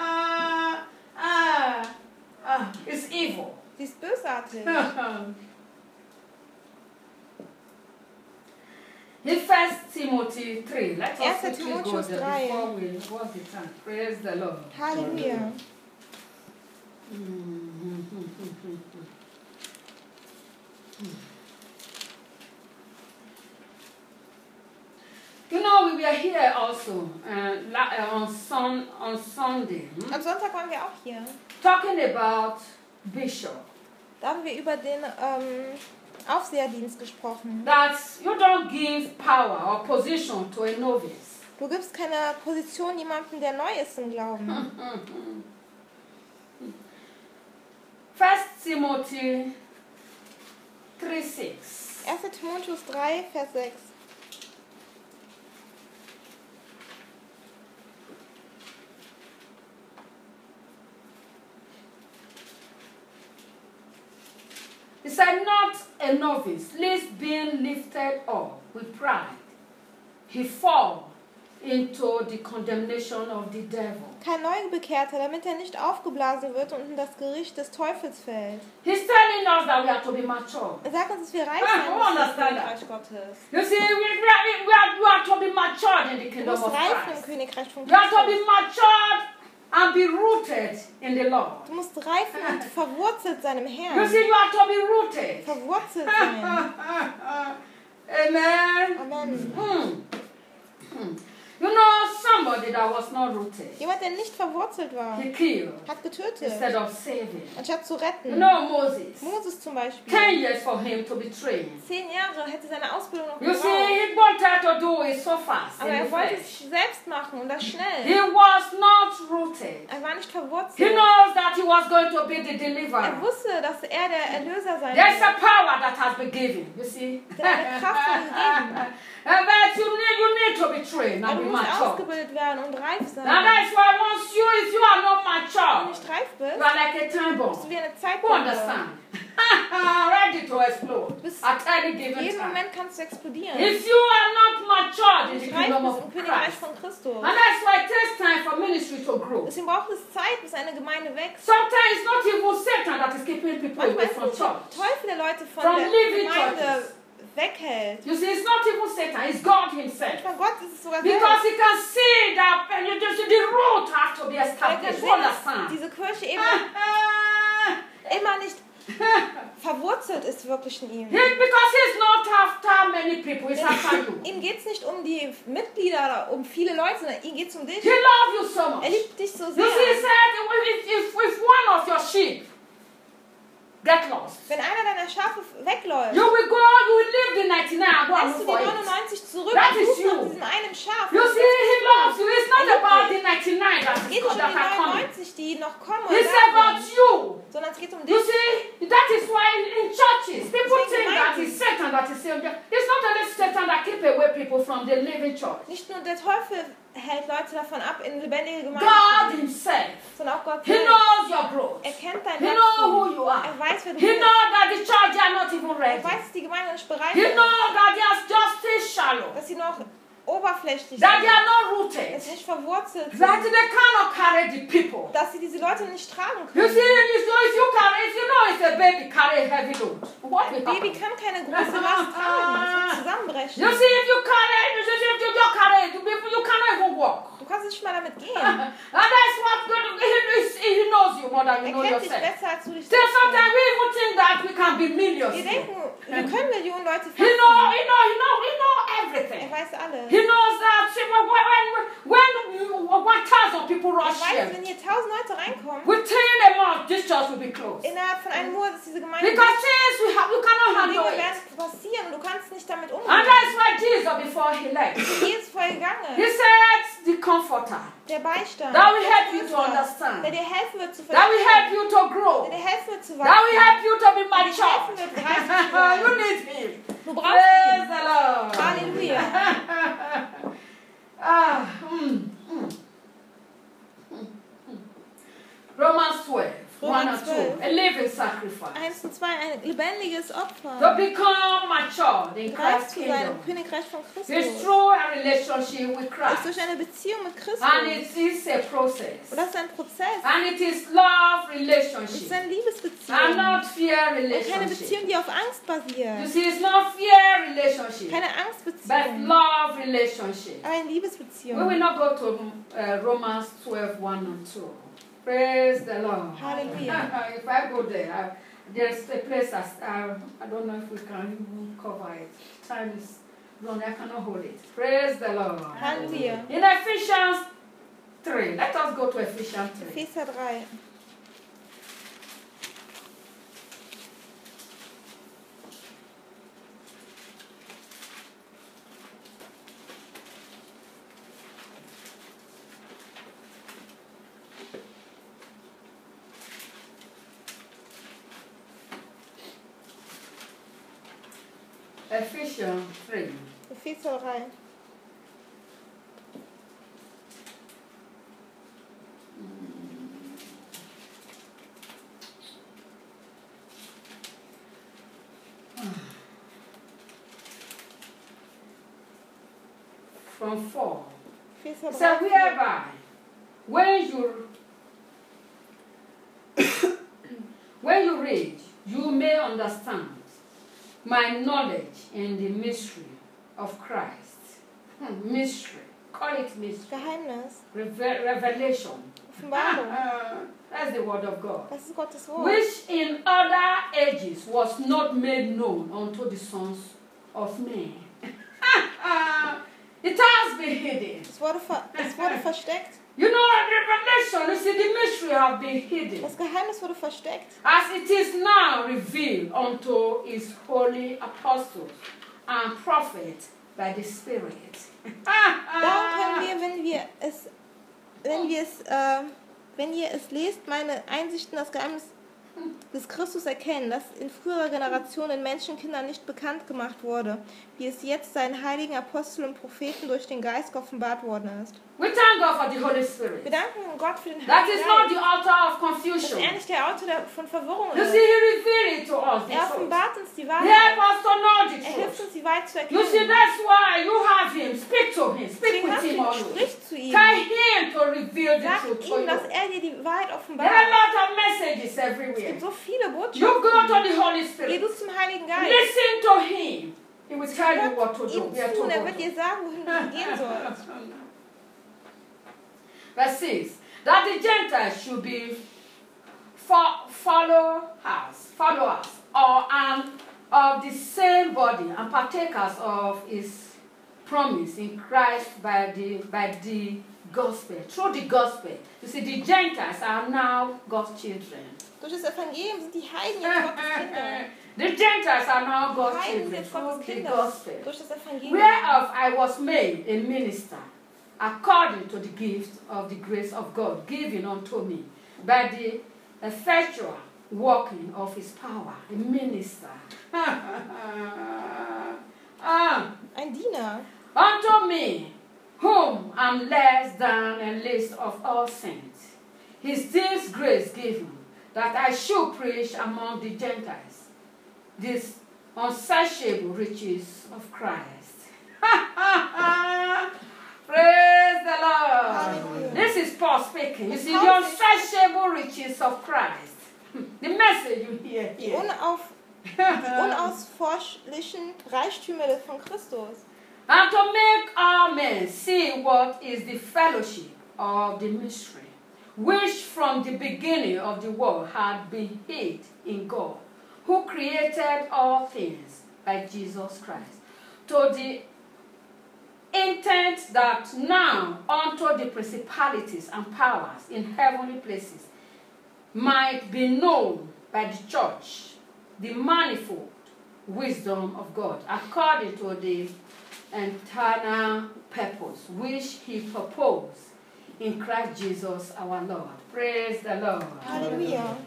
It's evil. Sie ist bösartig. In 1 Timothy 3, let us 1. quickly go Timotheus there 3. before we what's the time. Praise the Lord. Halleluja. You know, we were here also on Sunday, Am Sonntag waren wir auch hier. talking about bishop. Da haben wir über den Aufseherdienst gesprochen. That you don't give power or position to a novice. Du gibst keine Position jemandem, der neu ist im Glauben. 1 Timothy 3:6. 1. Timotheus 3, Vers 6. He said, not a novice, lest being lifted up with pride, he fall into the condemnation of the devil. Kein Neubekehrter, damit er nicht aufgeblasen wird und in das Gericht des Teufels fällt. He's telling us that we have to be mature. Er sagt uns, dass wir reif Ah, sein who müssen im understand Königreich Gottes. You see, we have to be matured in the Du kingdom musst of reifen im Christ. Königreich von You have to be Christus. matured and be rooted in the Lord. Du musst reifen und verwurzelt sein im You Herrn. see, you have to be rooted. Verwurzelt sein. Amen. Amen. You know, somebody that was not rooted, Jemand, der nicht verwurzelt war, he killed hat getötet, instead of saving. anstatt zu You retten. know, Moses, Moses zum 10 Beispiel. years for him to be trained. 10 Jahre hätte seine Ausbildung noch You see, gebraucht. he wanted to do it so fast Aber in the er wollte flesh. es selbst machen und das He schnell. was not rooted. Er war nicht He verwurzelt. knows that he was going to be the Er deliverer. wusste, dass er der Erlöser sein There's a wird. power that has been given, you see. Der hat eine Kraft von gegeben. But you need to be trained Aber and du be musst mature. ausgebildet werden und reif And sein. that's why once if you are not Wenn du mature, nicht reif you bist, are like a time bist du bomb. wie eine Who Zeitbombe. understand? Ready to explode Bis at any given jeden time. Moment kannst du explodieren. If you are not matured in Wenn the du reif kingdom bist of im Königreich Christ, von Christus. and that's why it takes time for ministry to grow. Deswegen braucht es Zeit, bis eine Gemeinde wächst. Sometimes it's not even Satan that is keeping people Manchmal away ist from es der church. Teufel, der Leute von From der living Gemeinde churches. weghält. You see, it's not even Satan, it's God himself. Bei Gott ist es sogar Because selbst. he can see that the root has to be Er kann established. You sehen, dass understand? diese Kirche eben immer nicht verwurzelt ist wirklich in ihm. Because he's not after many people, he's after you. Ihm geht es nicht um die Mitglieder oder um viele Leute, sondern ihm geht es um dich. He loves you so much. Er liebt dich so You see, he sehr. said, if one of your sheep get lost, Wenn einer deiner Schafe wegläuft, you will leave the 99 and go and lässt du look die for it. 99 zurück That und is suchst nach you. diesem einen Schaf. You see, he loves you. It's not about the 99 that, Es geht nicht um that are die coming. 99, die noch kommen, It's oder da about sind, you. sondern es geht um You dich. see, that is why in churches, people think that it's Satan that is saying, it's not only Satan that keep away people from the living church. Nicht nur der Teufel hält Leute davon ab, in lebendige Gemeinden God zu gehen, himself, sondern auch Gott he selbst. knows your growth. Er kennt dein He knows who Wachstum. you are. Er weiß, wer du He bist. knows that the church they are not even Er ready. weiß, dass die Gemeinde nicht bereit He ist, knows that they are just still shallow. dass sie noch oberflächlich That they sind, are not rooted. dass sie nicht verwurzelt That sind, they cannot carry the people. dass sie diese Leute nicht tragen You see, können. if you know it's a baby carry a heavy load. What will Ein Baby happen? kann keine große Last tragen, es wird zusammenbrechen. You see, if you carry, you cannot even walk. Du kannst nicht mal damit gehen. And that's what he knows you more than you Er know kennt dich yourself. besser, als du dich So selbst sometimes kennst. we even think that we can be millions. Wir denken, wir können Millionen Leute He fassen. knows everything. Er weiß alles. He knows that when 1,000 1,000 people Ich rush weiß, here, wenn hier 1000 Leute reinkommen, within a month, this church will be closed. innerhalb von einem Monat ist diese Gemeinde Because things you cannot Dinge handle it. werden passieren und du kannst nicht damit And umgehen. that's why Jesus, before he left, Jesus vorher he gegangen, said, the comforter, der Beistand, that will der help you to Tröster, understand, der dir helfen wird zu that will help verstehen, you to grow, der dir helfen wird zu that will wachsen, help you to be der dir helfen mature. wird, reif zu You werden. need him. Du brauchst Praise ihn. the Lord. Halleluja. Romans 12, 1 and 2, 12. a living sacrifice. 1 und 2, ein lebendiges To Opfer. become mature in Reif Christ's zu sein kingdom im Königreich von is Christus. through a relationship with Ist Christ. durch eine Beziehung mit Christus. And it is a process. Und das ist ein Prozess. And it is love Es ist relationship. eine And Liebesbeziehung. not fear Und keine relationship. Beziehung, die auf Angst You basiert. see, it's not fear relationship, Keine but Angstbeziehung. love relationship. Aber eine We will Liebesbeziehung. not go to Romans 12, 1 and 2. Praise the Lord. Hallelujah. If I go there, there's a place I don't know if we can even cover it. Time is gone, I cannot hold it. Praise the Lord. Halleluja. In Ephesians 3, let us go to Ephesians 3. Epheser 3. Ephesians 3. Epheser 3. From 4. Epheser So 3. whereby, when you read, you may understand my knowledge in the mystery of Christ. Mystery. Call it mystery. Geheimnis. Revelation. Offenbarung. That's the word of God. Das ist Gottes Wort. Which in other ages was not made known unto the sons of men. It has been hidden. Es wurde versteckt. You know, revelation, you see, the mystery have been hidden. Das Geheimnis wurde versteckt. As it is now revealed unto his holy apostles and prophets by the Spirit. Darum können wir, wenn ihr es lest, meine Einsichten, das Geheimnis des Christus erkennen, das in früherer Generation den Menschenkindern nicht bekannt gemacht wurde, wie es jetzt seinen heiligen Aposteln und Propheten durch den Geist geoffenbart worden ist. We thank God for the Holy Spirit. Wir danken Gott für den That Heiligen is not Geist. the author of Dass confusion. er nicht der Autor von Verwirrung You ist. see, he revealed it to us. the Er truth. offenbart uns die He helps Wahrheit. us to know the Er hilft truth. uns, die Wahrheit zu You see, erkennen. that's why you have him. Speak to him. Speak Deswegen with hast du him ihn, always. sprich zu ihm. Tell him to reveal the Sag truth to ihm, dass you. er dir die Wahrheit There offenbart. are a lot of messages Es everywhere. gibt so viele You go Botschaften. to the Holy Geh Spirit. du zum Heiligen Geist. Listen to him. He will tell you what to do. Ihm Where zu to und er go wird to. dir sagen, wohin du gehen sollst. Verse 6. That the Gentiles should be followers of the same body and partakers of his promise in Christ by the gospel. Through the gospel. You see, the Gentiles are now God's children. Durch das Evangelium sind die Heiden jetzt Gottes Kinder. The Gentiles are now God's Heiden sind children jetzt through Gottes the Kinder. gospel. Durch das Evangelium. Whereof I was made a minister, according to the gift of the grace of God given unto me by the effectual working of his power. A minister. Ein Diener. Unto me, whom am less than a least of all saints, is this grace given, that I should preach among the Gentiles this unsearchable riches of Christ. Praise the Lord. Hallelujah. This is Paul speaking. You see, the Paul unsearchable riches of Christ. The message you hear Die here. unausforschlichen Reichtümer von Christus. And to make all men see what is the fellowship of the mystery, which from the beginning of the world had been hid in God, who created all things by Jesus Christ, to the intent that now unto the principalities and powers in heavenly places might be known by the church the manifold wisdom of God, according to the eternal purpose which he proposed in Christ Jesus our Lord. Praise the Lord. Hallelujah.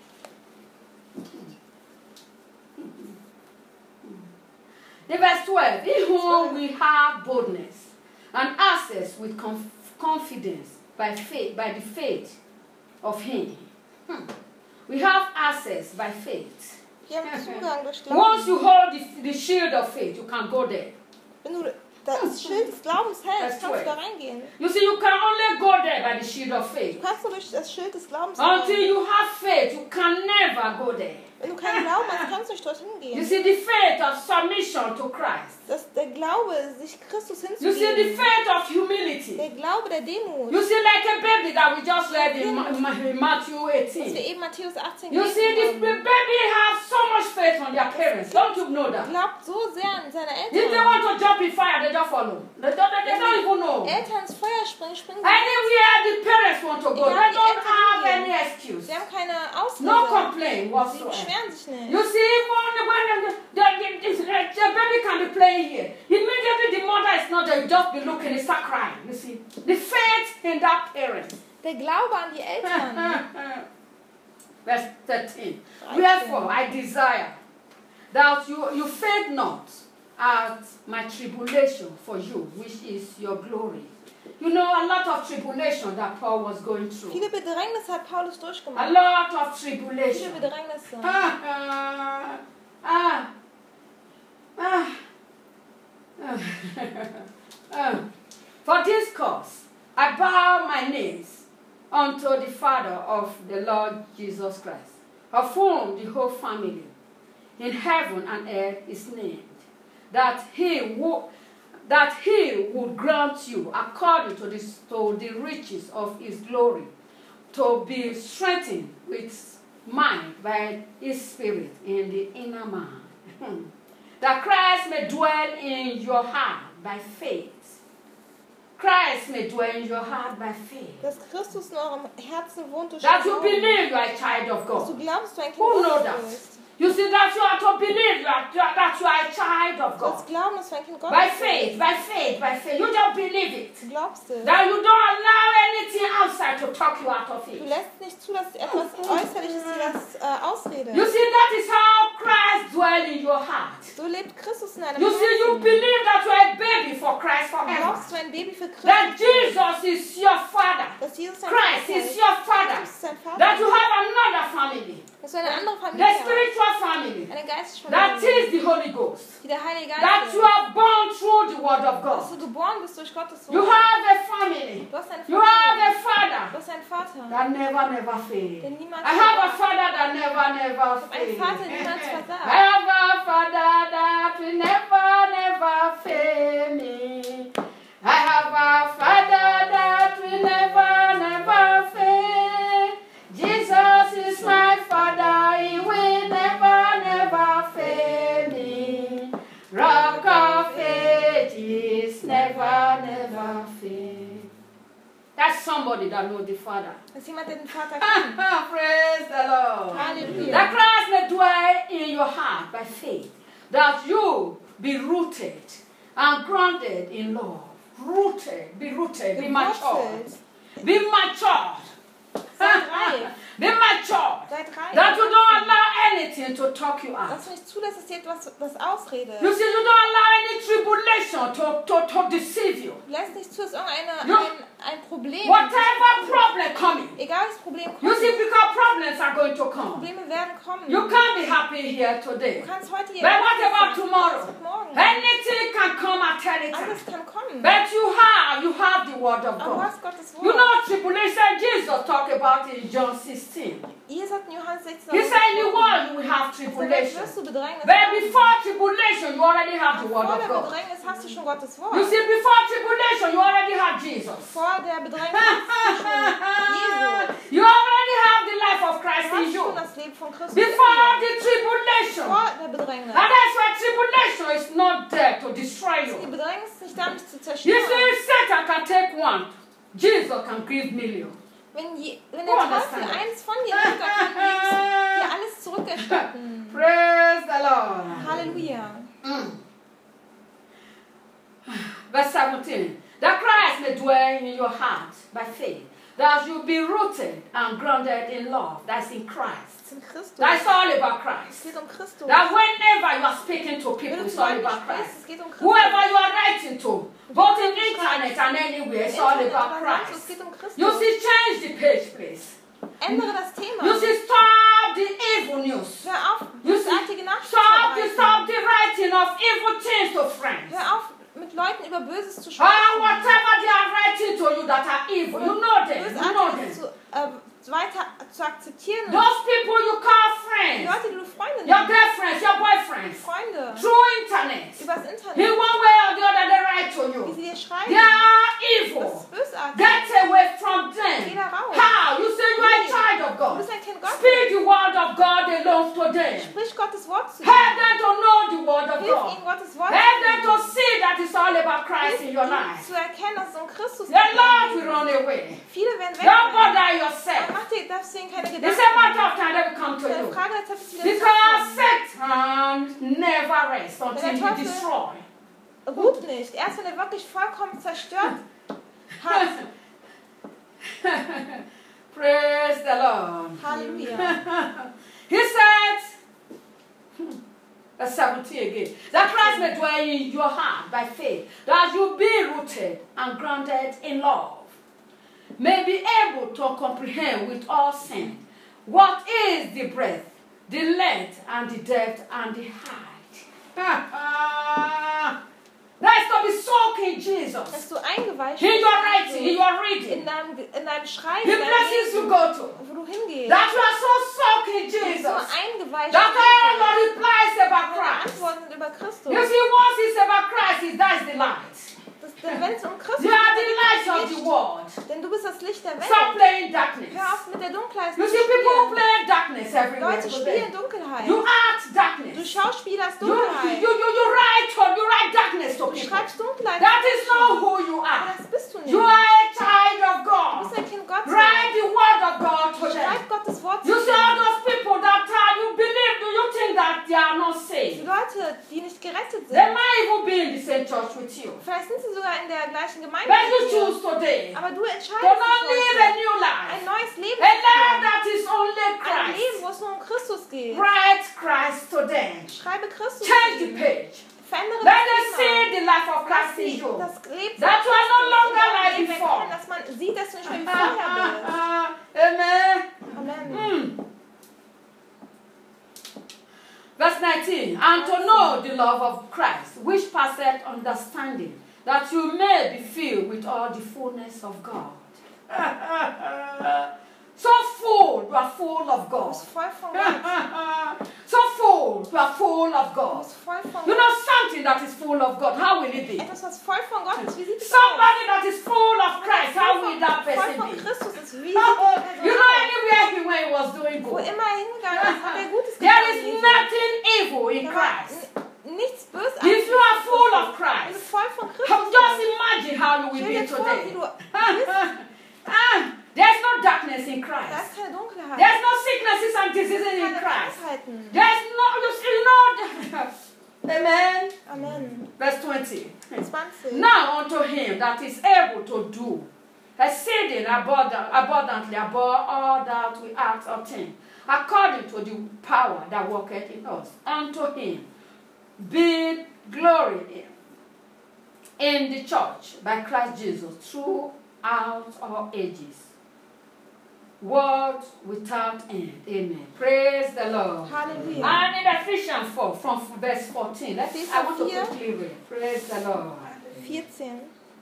In verse 12, in whom we have boldness and access with confidence by the faith of him. We have access by faith. Wir haben Zugang durch Once Glauben. you hold the shield of faith, you can go there. Wenn du das Schild des Glaubens hältst, That's kannst du da right. reingehen. You see, you can only go there by the shield of faith. Du kannst nur durch das Schild des Glaubens Until reingehen. you have faith, you can never go there. Wenn du keinen Glauben hast, kannst du nicht dorthin You gehen. see, the faith of submission to Christ. Der Glaube, sich Christus You see, the hinzugeben. faith of humility. Der Glaube der Demut. You see, like a baby that we just read in Matthew Was wir 18. eben Matthäus 18 You see, the gelesen haben. baby have so much faith on their parents. Don't you know that? Glaubt so sehr an seine If they Eltern. want to jump in fire, they just follow. They don't even know. Eltern ins Feuer springen, springen sie. Anywhere the parents want to go, they don't have any excuse. Sie haben keine Ausrede. No complaint Sie whatsoever. beschweren sich nicht. You see, even when the baby can be playing here, immediately the mother is not there, you just be looking and start crying. You see, the faith in that parent. Der Glaube an die Eltern. Verse 13. Wherefore I desire that you faint not at my tribulation for you, which is your glory. You know, a lot of tribulation that Paul was going through. Viele Bedrängnisse hat Paulus A durchgemacht. lot of Viele tribulation. Bedrängnisse. For this cause, I bow my knees unto the Father of the Lord Jesus Christ, of whom the whole family in heaven and earth is named, that he would grant you, according to the riches of his glory, to be strengthened with mind by his Spirit in the inner man, that Christ may dwell in your heart by faith. Christ may dwell in your heart by faith. Dass Christus in eurem Herzen wohnt durch That you Glauben. believe you are a child of Dass du God. glaubst, du ein Kind Who know Gottes that? bist. You see that you are to believe that you are a child of Du God. sollst glauben, dass du ein Kind Gottes By bist. faith, by faith, by faith. You just believe it. Du glaubst es. That you don't allow anything outside to talk you out of Du it. lässt nicht zu, dass etwas Äußerliches dir das ausredet. You see, that is how Christ dwells in your heart. So lebt Christus in deinem You see, you Herzen. believe that you are a baby for Christ Du forever. glaubst, du ein Baby für That Christus bist. Jesus is your father. Dass Jesus dein Christ Vater is ist. your father. Christus ist dein Vater. That you have another family. Dass du eine andere The Familie hast. spiritual family. Eine geistliche That Familie. is the Holy Ghost. Die der Heilige That Geist you ist. are born through the word of Dass du God. geboren bist durch Gottes You Wort. have a family. Du hast eine You have Familie. a Du father hast einen Vater. that never fails. Der niemals I have a versagt. father that never Einen fails. Vater, der niemals I versagt. have a father that will never fail me. I have a father that will never fail. Jesus is my father, he will never fail me. Rock of ages never fail. That's somebody that knows the Father. Das ist jemand, der den Vater kennt. Praise the Lord. Hallelujah. That Christ may dwell in your heart by faith, that you be rooted and grounded in love. Rooted, be matured. Gewurzelt. Be matured. Seid reif. Be matured. Seid reif. That you don't allow anything to talk you out. Dass du nicht zulässt, dass dir etwas das ausredet. You see, you don't allow any tribulation to deceive you. Du lässt nicht zu, dass No. ein Problem Whatever problem coming, egal das Problem you kommt, see, because problems are going to come. Probleme werden kommen. You can't be happy here today. Du kannst heute hier But what glücklich about sein. tomorrow? Was mit morgen? Anything can come at any time. Alles kann kommen. But you have the word of Aber du God. hast Gottes You Wort. know tribulation Jesus talked about in John 16. Ihr sagt in Johannes 16. He said in the world you will have Jetzt tribulation. wirst du Bedrängnis But haben. before tribulation you already have the word Vor of der God. Bedrängnis hast du schon Gottes Wort. You see, before tribulation you already have Jesus. Vor der Bedrängnis hast du schon Jesus. You already have the life of Du Christ in hast you. schon das Leben von Christus. Before in dir. the tribulation. Vor der Bedrängnis. And that's why tribulation is not there to to destroy Die you. Bedrängnis ist nicht da, mich zu You zerstören. see, Satan can take one. Jesus can give millions. Wenn der Oh, Teufel understand. eins von dir nimmt, dann kann Jesus dir alles zurückerstatten. Praise the Lord. Halleluja. Verse 17. That Christ may dwell in your heart by faith, that you be rooted and grounded in love. That's in Christ. Es ist in Christus. That's all about Es Christ. geht um Christus. That whenever you are speaking to Wenn people, du it's zu all Leuten about sprichst, Christ. es geht um Christus. Whoever you are writing to, both in internet and anywhere, it's all about Es Christ. geht um Christus. You see, change the page, please. Ändere das Thema. You see, stop the evil news. Hör auf, bösartige Nachrichten zu Stop verbreiten. the writing of evil things to friends. Hör auf, mit Leuten über Böses zu Ah, sprechen. whatever they are writing to you that are evil, you know them. You know Bösartiges them. weiter zu akzeptieren. Those people you call Die friends, Leute, die du Freunde your nennst. girlfriends, your boyfriends, Freunde. through internet, Übers in Internet. one way or the other, they write to Wie you. sie dir They schreiben. are Das evil. ist bösartig. Get away from them. Geh da raus. How? You say you are a child of Du God. bist ein Kind Gottes. Speak the word of God alone to them. Sprich Gottes Wort zu Help ihnen. them to know the word of Hilf God. ihnen, Gottes Wort Help them zu to hören. see that it's all about Christ Hilf in your ihnen life. zu erkennen, dass es um Christus The geht. Lord will run away. Viele werden Don't weg. bother yourself. Darfst du ihnen keine It's Gedanken a machen. matter of time they will come to Deine you. Frage der Zeit ist wieder Because zurückkommen. Satan never rests until he Teufel- destroys. Ruht nicht. Erst wenn er wirklich vollkommen zerstört hat. Praise the Lord. Halleluja. He said, verse 17 again, that Christ may dwell in your heart by faith, that you be rooted and grounded in love, may be able to comprehend with all saints what is the breadth, the length, and the depth, and the height. That's to be soaked in Jesus. Dass du eingeweicht In your writing, in bist, your reading, in deinem Schreiben, the in deinem places you Lesen, go to, wo du hingehst. that you are so soaked in So Jesus, eingeweicht. that all your replies about Deine Christ. Antworten sind über Christus. You see, once it's about Christ, that's the light. Denn wenn es um Christus You are the geht, light dann of ist the es world. Licht. Denn du bist das Licht der Stop Welt. playing darkness. Hör auf mit der Dunkelheit You zu see, people who spielen. play darkness everywhere Leute spielen today. Dunkelheit. You act Du darkness. schauspielerst You Dunkelheit. write darkness to Du people. schreibst Dunkelheit. That is not who you Aber are. das bist du nicht. You are a child of Du God. bist ein Kind Gottes. Write the word of God to them. Schreib Gottes Wort zu You see all dir. those people that you believe, do you think that they are not Die saved? Leute, die nicht gerettet They sind. might even be in the same church with you. Vielleicht sind sie sogar in der gleichen Gemeinde But you mit dir. choose today Aber du to entscheidest not dich live a heute, new ein life. neues Leben A zu life führen. that is only Ein Leben, Christ. wo es nur um Christus geht. Write Christ to them. Schreibe Christus Change zu the ihnen. page. Verändere Let them das see Thema. the life of Lass Christ in sie you. das Leben That you are no longer like Leben before. erkennen, dass man sieht, dass du nicht mehr wie vorher bist. Amen. Amen. Verse 19. And to know the love of Christ, which passeth understanding, that you may be filled with all the fullness of God. So full, you are full of Du God. bist voll von Gott. So full, you are full of Du God. bist voll von You Gott. know something that is full of God, how will it be? Etwas, was voll von Gott ist, wie sieht es aus? Somebody that is full of Christ, how will that Voll person von be? Christus ist, wie sieht die You Person know, aus? anywhere he went, he was doing Wo good. immer er hingegangen ist, hat er Gutes There getan. is Jesus. nothing evil in Da war Christ. nichts Böses. If you are full of Wenn du Christ, voll von Christus just bist, imagine how you will stell be dir vor, wie today. du bist. There's no darkness in Da Christ. ist keine Dunkelheit. There's no sicknesses and diseases in keine Christ. Krankheiten. There's no, Amen. Amen. Verse 20. 20. Now unto him that is able to do exceeding abundantly above all that we ask or think, according to the power that worketh in us. Unto him be glory in the church by Christ Jesus throughout all ages, world without end. Amen. Praise the Lord. Hallelujah. And in Ephesians 4, from verse 14, I want to Ephesians 4. quickly read. Praise the Lord. 14.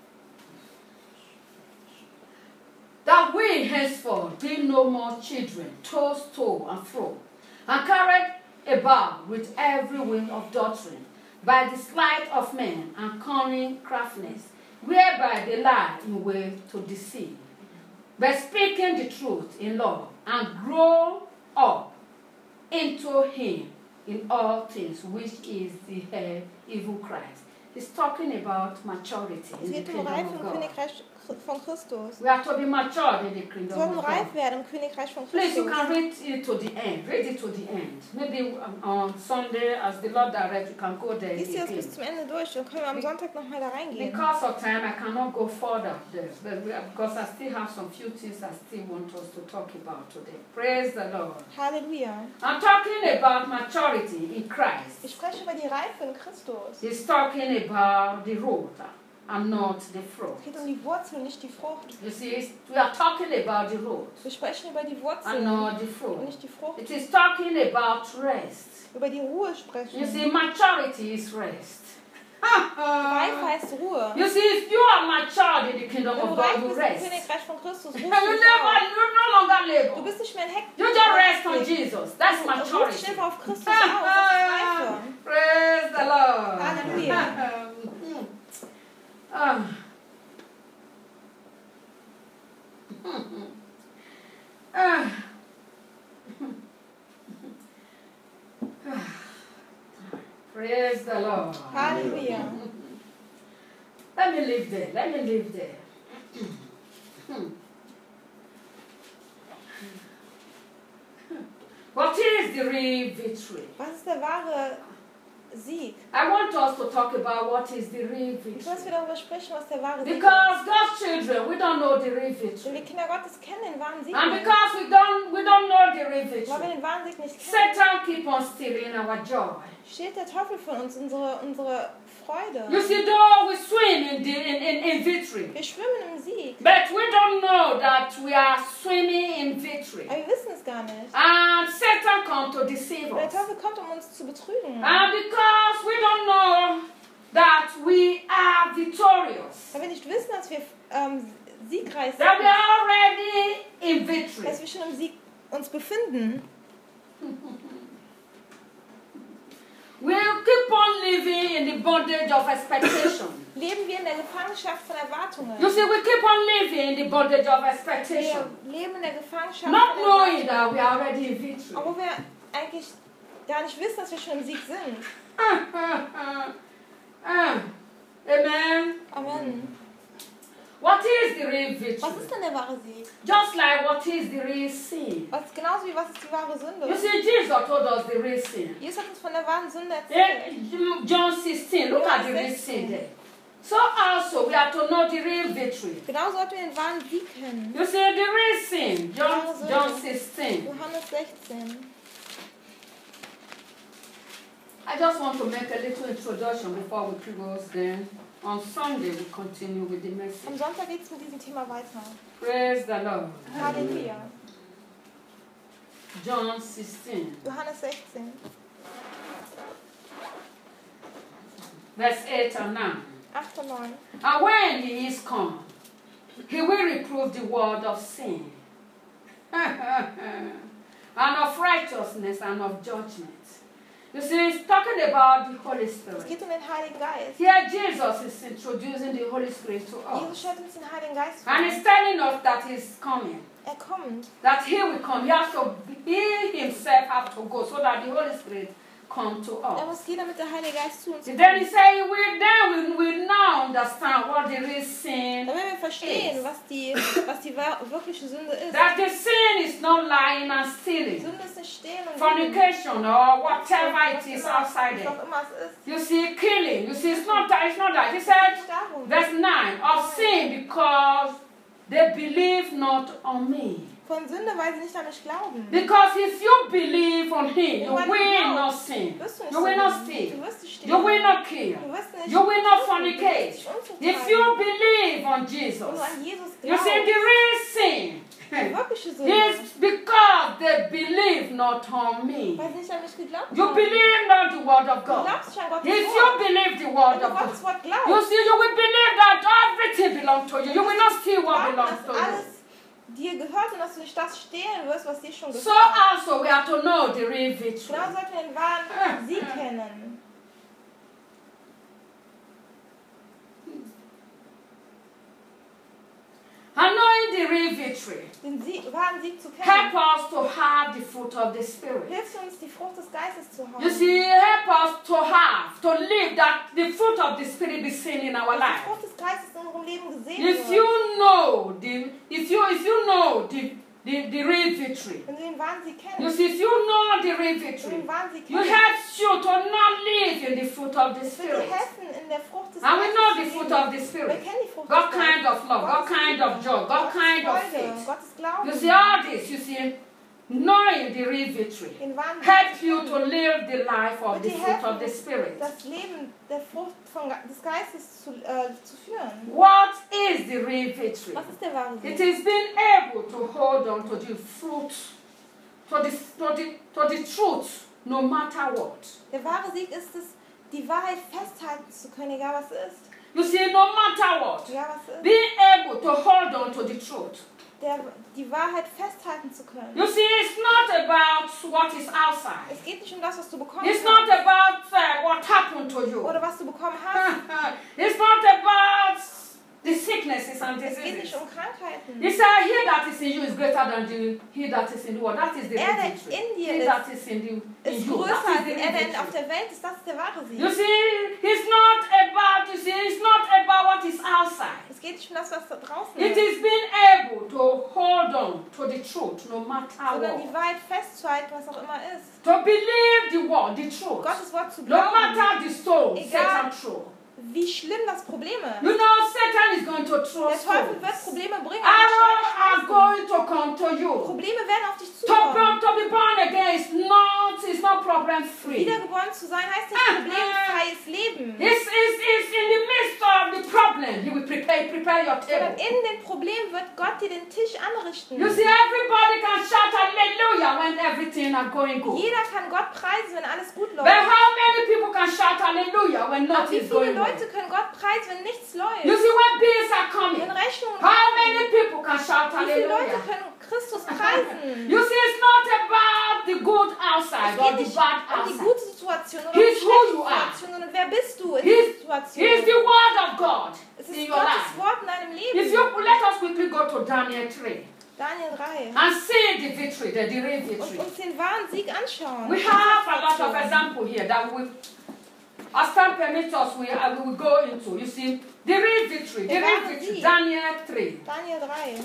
That we henceforth be no more children, tossed to and fro, and carried about with every wind of doctrine, by the sleight of men and cunning craftiness, whereby they lie in way to deceive, by speaking the truth in love, and grow up into him in all things, which is the head, even Christ. He's talking about maturity Es in the geht um Reife kingdom im of God. Königreich von Christus. We are to be matured in the Wir kingdom sollten of reif God. werden im Königreich von Please, you Christus. can read it to the end. Read it to the end. Maybe on Sunday, as the Lord directs, you can go there Lies dir das again. bis zum Ende durch, dann können wir am Sonntag nochmal da reingehen. Because of time, I cannot go further there, because I still have some few things I still want us to talk about today. Praise the Lord. Halleluja. I'm talking about maturity in Christ. Ich spreche über die Reife in Christus. He's talking about the root and not the fruit. Es geht um die Wurzel, nicht die Frucht. You see, we are talking about the root Wir sprechen über die and Wurzel not the und fruit. nicht die Frucht. It is talking about rest. Über die Ruhe You sprechen. see, maturity is rest. Reif heißt Ruhe. You see, if you are matured in the kingdom Wenn du of God, reif you bist im rest. Königreich von Christus, And ruhst you du dich auf. no longer Du labor. bist nicht mehr ein Heck. You just rest on Jesus. That's Du ruhst dich maturity. einfach auf Christus aus. Das ist Reife. Praise the Lord. Halleluja. Praise the Lord. Halleluja. Let me live there. Let me live there. What is the real victory? Was ist der wahre Sieg? I want us to talk about what is the real Ich will, victory. dass wir darüber sprechen, was der wahre Sieg ist. Because God's children, we don't know the real Wenn wir victory. Kinder Gottes kennen, den wahren Sieg And nicht. because we don't know the real Weil wir victory, den wahren Sieg nicht kennen, Satan keep on stealing our joy. steht der Teufel von uns, unsere Freude. You see, though we swim in victory, Wir schwimmen im Sieg, but we don't know that we are swimming in victory. aber wir wissen es gar nicht. And Satan comes to deceive Und der us. Teufel kommt, um uns zu betrügen. And because we don't know that we are victorious, Weil wir nicht wissen, dass wir siegreich that we sind, are already in victory, dass wir schon im Sieg uns befinden, we'll keep on living in the bondage of expectation. leben wir in der Gefangenschaft von Erwartungen. You see, we keep on living in the bondage of Wir expectation, leben in der Gefangenschaft not von knowing Erwartungen, that we are already in victory. obwohl wir eigentlich gar nicht wissen, dass wir schon im Sieg sind. Amen. Amen. What is the real Was victory? ist denn der wahre Sieg? Just like what is the real sin. Genauso wie was ist die wahre Sünde? You see, Jesus told us the real sin. Jesus hat uns von der wahren Sünde erzählt. In John 16, look at the real sin there. So also, we are to know the real victory. Genau sollten wir den wahren Sieg kennen. You see, the real sin, John 16. Johannes 16. I just want to make a little introduction before we close then. On Sunday, we continue with the Am message. Sonntag geht es mit diesem Thema weiter. Praise the Lord. Halleluja. John 16, Johannes 16, verse 8 and 9. 8 und 9. And when he is come, he will reprove the world of sin, and of righteousness, and of judgment. You see, he's talking about the Holy Es Spirit. geht um den Heiligen Geist. Here, Jesus is introducing the Holy Spirit to Jesus us. stellt uns den Heiligen Geist And vor. he's telling us that he's coming. Kommt. That he will come. He himself have to go so that the Holy Spirit come to us. Muss gehen, damit der Heilige Geist zu uns Then kommt. he said, we now understand what the real sin Damit wir verstehen, is. was die wirkliche Sünde ist. That the sin is not lying and stealing, Sünde ist nicht stehlen und fornication, or whatever it is outside was there. auch immer es ist. You see, killing. You see, it's not that. He said, Darum. verse 9, of sin because they believe not on me. Von Sünde, weil sie nicht an mich glauben. Because if you believe on him, you will not sin. Wirst du nicht You will not sündigen. steal. Du wirst nicht stehlen. You will not kill. Du wirst nicht You will not Unzucht fornicate. treiben. If you believe on Wenn Jesus, du an Jesus you see, glaubst, the real sin die wirkliche Sünde, is because they believe not on me. weil sie nicht an mich geglaubt You haben. believe not the word of Du God. glaubst nicht an Gottes If Wort. you believe the word Wenn du of God, Gottes Wort you glaubst, see, you will believe that everything belongs to you. You will not steal what belongs dass to you. alles dir gehört und dass du nicht das stehlen wirst, was dir schon So gehört. also we have to know the real victory. Genau sollten wir den wahren Sieg kennen. And knowing the real victory victory. den wahren Sieg zu Help kennen. us to have the fruit of the Spirit. Hilf uns, die Frucht des Geistes zu haben. You see, help us to live that the fruit of the Spirit be seen in our Dass die life. Frucht des Geistes in unserem Leben gesehen If wird. you know the real victory, Wenn du den wahren Sieg you kennst, see, if you know the real wenn du victory, den wahren Sieg you kennst, help you to not live in the fruit of the es wird dir Spirit. helfen, in der Frucht des And we know the Geistes zu fruit leben. of the Wir Spirit. kennen die Frucht God des kind Geistes. of love, God Gottes kind Liebe, of joy, God Gottes kind of Freude, faith. Gottes Glauben. You see all this, you see, knowing the real victory Den wahren Sieg help zu you kennen, to live the life of wird the dir fruit of the helfen, Spirit. das Leben der Frucht des Geistes zu führen. What is the real victory? Was ist der wahre It Sieg? is being able to hold on to the fruit, to the truth, no matter what. Der wahre Sieg ist es, die Wahrheit festhalten zu können, egal was es ist. You see, no matter what, Egal was es ist. being able to hold on to the truth. Die Wahrheit festhalten zu können. You see, it's not about what is outside. Es geht nicht um das, was du bekommen It's not hast about what happened to you. oder was du bekommen hast. It's not about the sicknesses and Es geht nicht diseases. um Krankheiten. He said, he that is in you is greater than he that is in the world. That is the Er, real der victory. in dir He ist, that is in Ist you. größer That als is the er, real der auf victory. der Welt ist. Das ist der wahre Sieg. You see, it's not about, it's not about what is outside. Es geht nicht um das, was da draußen It ist, is being able to hold on to the truth no matter sondern die what. Wahrheit festzuhalten, was auch immer ist. To believe the word, the truth. Gottes Wort zu No glauben. matter the stone Egal. Satan throw. Wie schlimm das Problem ist. You know, Satan is going to throw Der Teufel wird stones. Probleme bringen. Arrows are aber going to come to you. Probleme werden auf dich zukommen. To be born again is not problem free. Wiedergeboren zu sein heißt nicht problemfreies Leben. It's in the midst of the problem. He will prepare your Sondern table. in den Problemen wird Gott dir den Tisch anrichten. You see, everybody can shout hallelujah when everything are going good. Jeder kann Gott preisen, wenn alles gut But läuft. how many people can shout hallelujah when Aber wie nothing is viele going well? Leute können Gott preisen, wenn nichts You läuft? see, when bills are coming, Wenn Rechnungen how kommen, many people can shout wie viele Leute hallelujah? können Christus preisen? You see, it's not about the good outside Es or geht the nicht bad um die outside. gute Situation oder um die He's who schlechte you are. Situation, sondern wer bist du in He's, dieser Situation? he's the word of God Es in ist your Gottes life. Wort in deinem If Leben. you let us quickly go to Daniel 3 Daniel 3. and see the victory, the real Und victory. uns den wahren Sieg anschauen. We have a lot of examples here that we, as time permits us, we will go into. You see, the real victory, the real victory. Daniel 3. Daniel 3.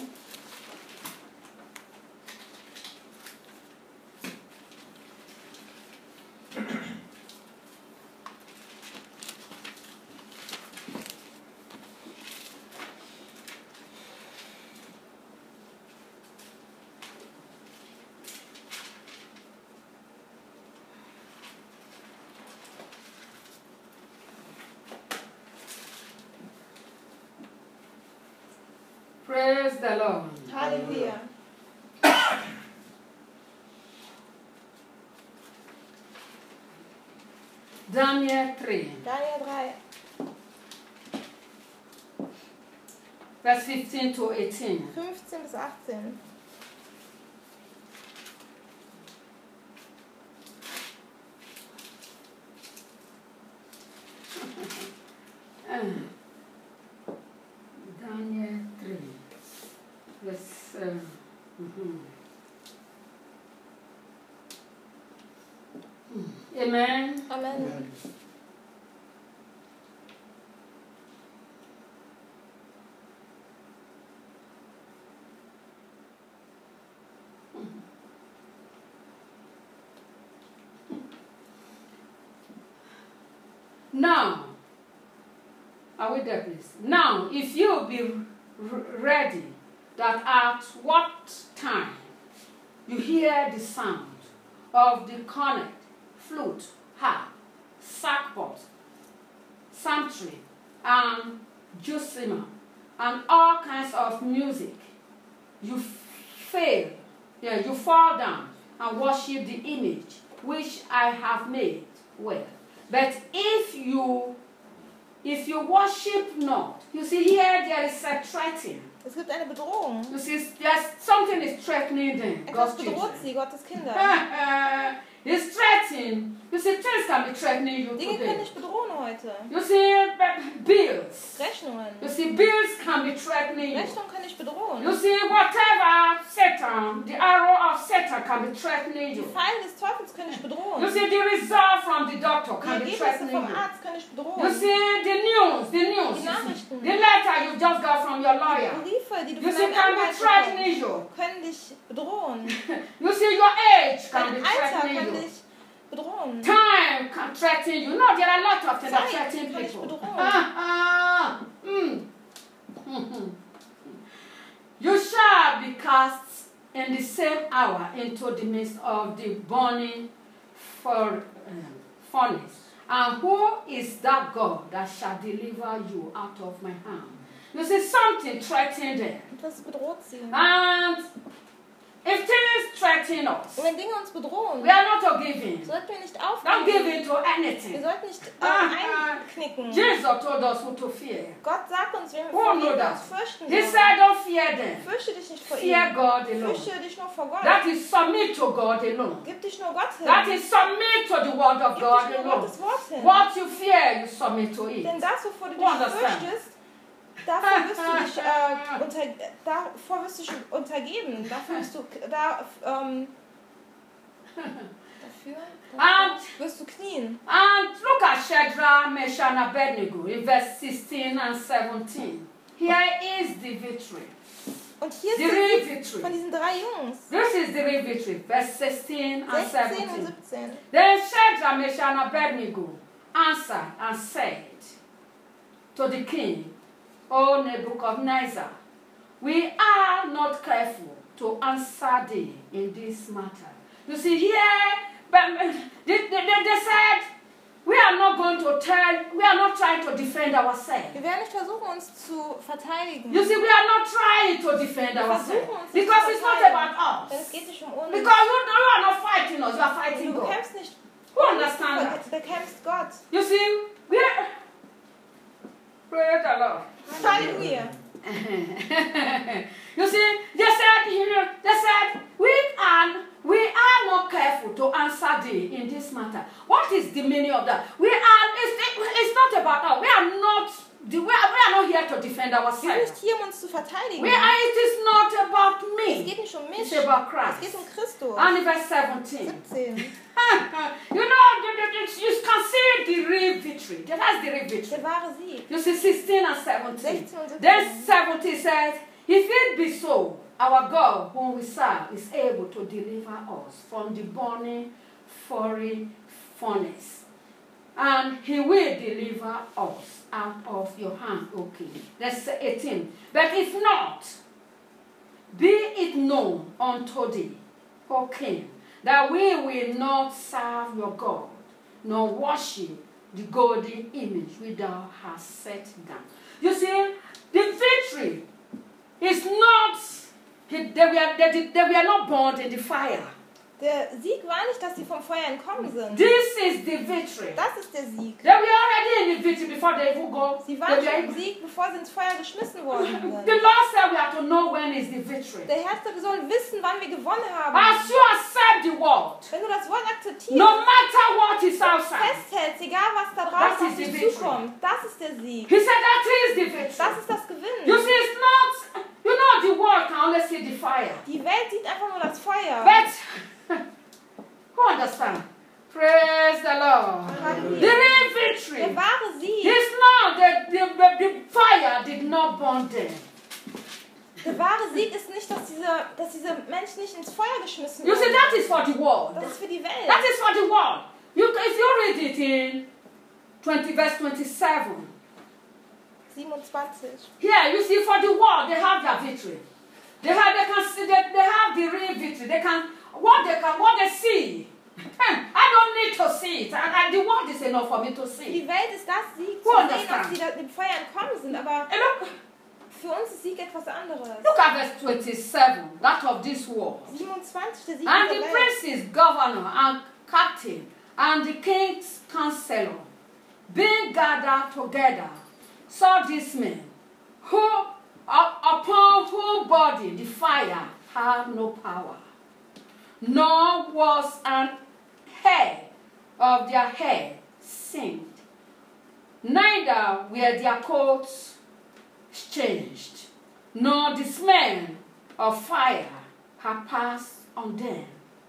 Praise the Lord. Halleluja. Daniel 3, Daniel 3. verse 15 to 18. 15 bis 18. Daniel 3, verse. Amen. Amen. Now, are we there, please? Now, if you be ready, that at what time you hear the sound of the cornet, flute, harp, sackbut, psaltery, and dulcimer, and all kinds of music, you fall down and worship the image which I have made. Well, but if you worship not, you see here there is a threatening. Es gibt eine Bedrohung. You see, something is threatening them. Etwas God's bedroht children. sie, Gottes Kinder. It's threatening. You see, things can be threatening you Dinge können today. dich bedrohen heute. You see, bills. Rechnungen. Rechnungen. You see, bills can be threatening you. Rechnungen können dich bedrohen. You see, whatever Satan, the arrow of Satan can be threatening Die you. Pfeile des Teufels können dich bedrohen. You see, the result from the doctor Die can be Ergebnisse threatening vom you. Arzt können dich You bedrohen. see, the news, Die you see, Nachrichten, the letter you just got from your lawyer. Briefe, die du You von see, deinem can be Anwalt threatening bekommst, you. können dich bedrohen. You see, your age can Dein be Alter threatening kann you. dich bedrohen. Time can threaten you. No, there are a lot of things that Zeit threaten kann dich people. bedrohen. You shall be cast in the same hour into the midst of the burning furnace. And who is that God that shall deliver you out of my hand? You see, something threatened them. Etwas bedroht sie. And if things threaten us, Und wenn Dinge uns bedrohen, we are not to give in. sollten wir nicht Don't give aufgeben. in to Wir anything. sollten nicht einknicken. Jesus told us who to fear. Gott sagt uns, wenn wir Who vor know ihm that? uns fürchten He sollen. said, don't fear them. Fürchte dich nicht vor Fear ihm. God alone. Fürchte dich nur vor Gott. That is submit to God alone. Gib dich nur Gott hin. That is submit to the word of Gib God dich nur alone. Gottes Wort hin. What you fear, you submit to it. Denn das, wovor du You dich understand? fürchtest, davor wirst du dich, davor wirst du dich untergeben. Dafür wirst du, wirst du knien. And look at Shadrach, Meshach, and Abednego in verse 16 and 17. Here is the victory. Und hier ist The der real Sieg victory. von diesen drei Jungs. This is the real victory. Verse 16 and 16 und 17. 17. Then Shadrach, Meshach, and Abednego answered and said to the king, O Nebuchadnezzar, we are not careful to answer thee in this matter. You see here, they said, we are not trying to defend ourselves. Wir werden nicht versuchen, uns zu verteidigen. You see, we are not trying to defend ourselves. Because it's not about Denn es us. geht nicht um uns. Because you are not fighting us, you are fighting Du God. kämpfst nicht. Who understand that? Du kämpfst Gott. You see, we are... Praise the Lord. Halleluja. You see, they said, we are not careful to answer thee in this matter. What is the meaning of that? It's not about us. We are not here to defend Wir sind ourselves. nicht hier, um uns zu verteidigen. It is not about Es me. geht nicht um mich. It's about Es geht Christ. um Christus. And in verse 17. 17. You can see the real victory. That's the real victory. Der wahre Sieg. You see 16 and 17. 16 und 17. Then 17 says, if it be so, our God, whom we serve, is able to deliver us from the burning fiery furnace. And he will deliver us out of your hand, O king. That's 18. But if not, be it known unto thee, O king, that we will not serve your God, nor worship the golden image which thou hast set down. You see, the victory is not, they were not burned in the fire. Der Sieg war nicht, dass sie vom Feuer entkommen sind. This is the victory. Das ist der Sieg. They were already in the victory before they even go. Sie waren schon im Sieg, bevor sie ins Feuer geschmissen worden sind. The Lord said we have to know when is the victory. Der Herr sagt, wir sollen wissen, wann wir gewonnen haben. As you accept the word, Wenn du das Wort akzeptierst, no matter what is outside, festhältst, egal was da That draußen is auf the dich victory. zukommt, das ist der Sieg. he said that is the victory. Das ist das Gewinnen. You see, it's not, the world can only see the fire. Die Welt sieht einfach nur das Feuer. But, who understand? Praise the Lord. Halleluja. The real victory Der wahre Sieg, is not that the fire did not burn them. der wahre Sieg ist nicht, dass diese Menschen nicht ins Feuer geschmissen You see, werden. that is for the world. Das ist für die Welt. That is for the world. If you read it in verse 27, 27. here you see for the world they have their victory. They have the real victory. What they see. I don't need to see it. And the world is enough for me to see. Die Welt ist das Sieg, zu Who sehen, understand? dass sie da dem Feuer entkommen sind. Aber And look, für uns ist Sieg etwas anderes. look at verse 27, that of this world. 27, der Sieg And the dieser Welt. princes, governor, and captain, and the king's counselor, being gathered together, saw this man, upon whose body the fire had no power, nor was an hair of their head singed, neither were their coats changed, nor the smell of fire had passed on them.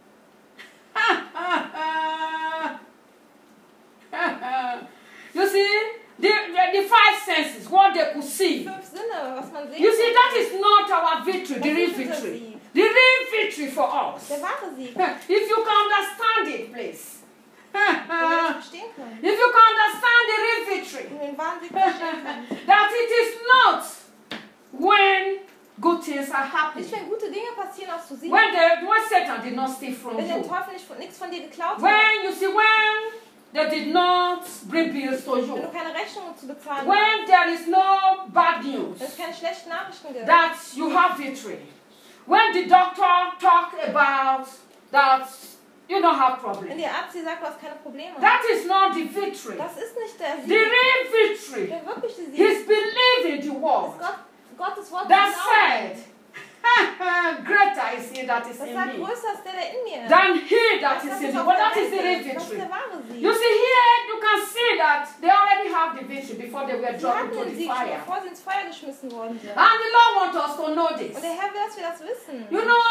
You see, the five senses, what they could see. 5 Sinne, was man sehen You see, that konnte. is not our victory, the real victory. The real victory for us. Der wahre Sieg, If you can understand it, please. wenn wir das verstehen können. If you can understand the real victory, Wenn wir den wahren Sieg verstehen können. that it is not when good things are happening. Nicht, wenn gute Dinge passieren, aus du siehst. When Satan did not steal from Wenn der you. Teufel nichts von dir geklaut hat. When you see, when they did not bring bills to Wenn you. du keine Rechnungen zu bezahlen hast. When there is no bad news Wenn es keine schlechten Nachrichten gibt. that you have victory. When the doctor talk about that you don't have Wenn problems. der Arzt dir sagt, du hast keine Probleme. That is not the victory. Das ist nicht der The Sieg. real victory Der wirkliche Sieg is believing the word ist Gottes Wort. that zu said, glauben. greater is he that is Das in sagt, me größer ist der in mir. than he that Das is ist in the auf world. der That is the real Welt. Das ist victory. der wahre Sieg. You see here, you can see that they already have the victory before they were Sie dropped hatten into den the Sieg schon, fire. bevor sie ins Feuer geschmissen worden sind. And the Lord wants us to know this. Und der Herr will, dass wir das wissen. You know,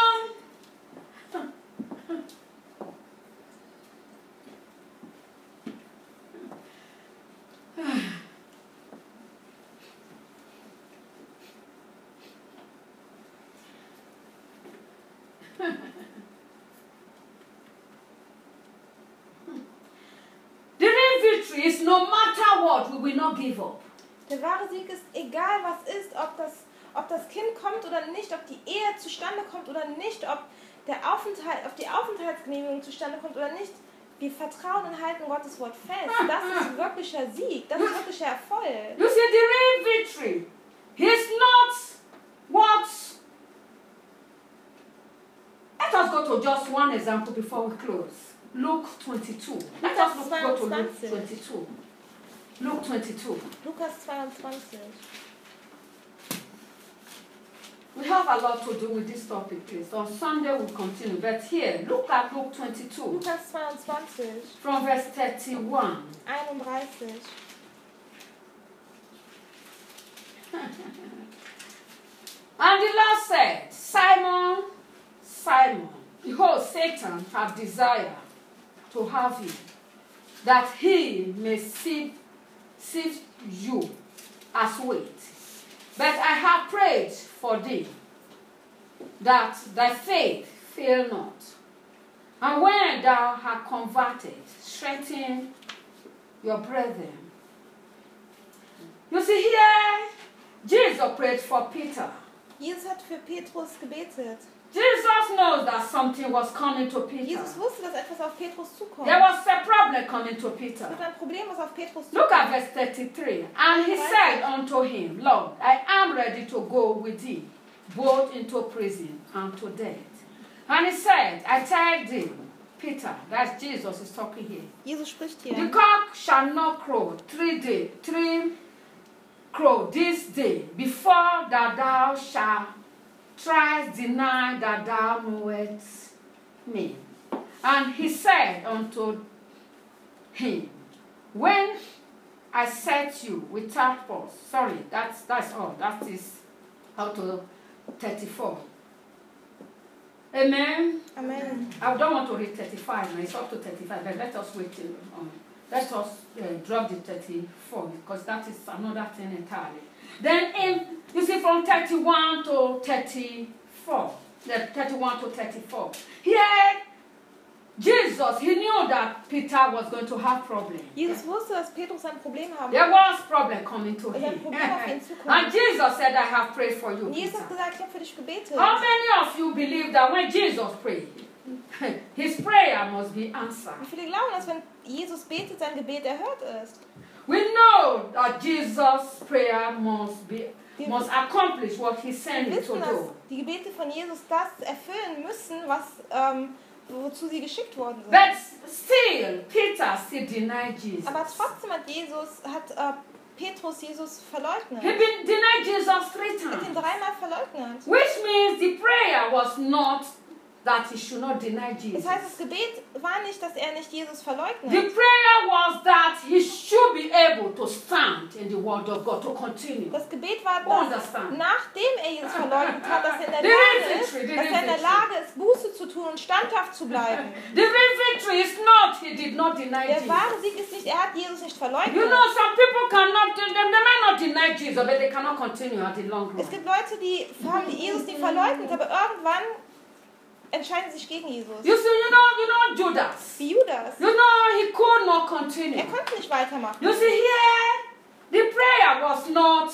the real victory is no matter what, we will not give up. Der wahre Sieg ist, egal was ist, ob das Kind kommt oder nicht, ob die Ehe zustande kommt oder nicht, ob die Aufenthaltsgenehmigung zustande kommt oder nicht. Wir vertrauen und halten Gottes Wort fest. Das ist wirklicher Sieg. Das ist wirklicher Erfolg. You see, the real victory is not what. Let us go to just one example before we close. Luke 22. Let us go to Luke 22. Luke 22. Lukas 22. We have a lot to do with this topic, please. On Sunday we'll continue. But here, look at Luke 22 Lukas 22. from verse 31. 31. And the Lord said, Simon, Simon, behold, Satan hath desired to have you, that he may sift you as wheat. But I have prayed for thee, that thy faith fail not. And when thou art converted, strengthen your brethren. You see here, Jesus prayed for Peter. Jesus hat für Petrus gebetet. Jesus knows that something was coming to Peter. Jesus wusste, dass etwas auf Petrus zukommt. There was a problem coming to Peter. Es gibt ein Problem, was auf Petrus Look zukommt. at verse 33. And he said unto him, Lord, I am ready to go with thee, both into prison and to death. And he said, I tell thee, Peter, that's Jesus is talking here. Jesus spricht The hier. cock shall not crow three crow this day before that thou shalt thrice deny that thou knowest me. And he said unto him, when I set you without pause, sorry, that's all. That is out of 34. Amen. Amen. I don't want to read 35 now, it's up to 35, but let us wait till let us drop the 34 because that is another thing entirely. Then you see from 31 to 34, 31 to 34. Here, Jesus, he knew that Peter was going to have problems. Jesus wusste, dass Petrus ein Problem haben There wird. was problem coming to Ein him. Problem auf ihn zukommt. And Jesus said, I have prayed for you, Und Jesus Peter. hat gesagt, ich habe für dich gebetet. How many of you believe that when Jesus prayed, his prayer must be answered? Wie viele glauben, dass wenn Jesus betet, sein Gebet erhört ist? We know that Jesus' prayer must accomplish what he sent Wir it to wissen, dass do. die Gebete von Jesus das erfüllen müssen, wozu sie geschickt worden sind. But still, Peter still denied Jesus. Aber trotzdem hat Petrus Jesus verleugnet. He denied Jesus 3 Er hat ihn times. 3-mal verleugnet. Which means the prayer was not that he should not deny Jesus. Das heißt, das Gebet war nicht, dass er nicht Jesus The verleugnet. prayer was that he should be able to stand in the word of God, to continue. Das Gebet war, dass Understand. nachdem er Jesus verleugnet hat, dass er in der The Lage real ist, victory, the dass real er in der victory. Lage ist, Buße zu tun und standhaft zu bleiben. The real victory is not he did not deny Der wahre Jesus. Sieg ist nicht, er hat Jesus nicht You verleugnet. know, some people cannot, they may not deny Jesus, but they cannot continue at the long Es run. gibt Leute, die haben Jesus nicht verleugnet, aber irgendwann entscheiden sich gegen Jesus. You see, you know Judas. Wie Judas. You know, he could not Er continue. konnte nicht weitermachen. You see, here, the prayer was not.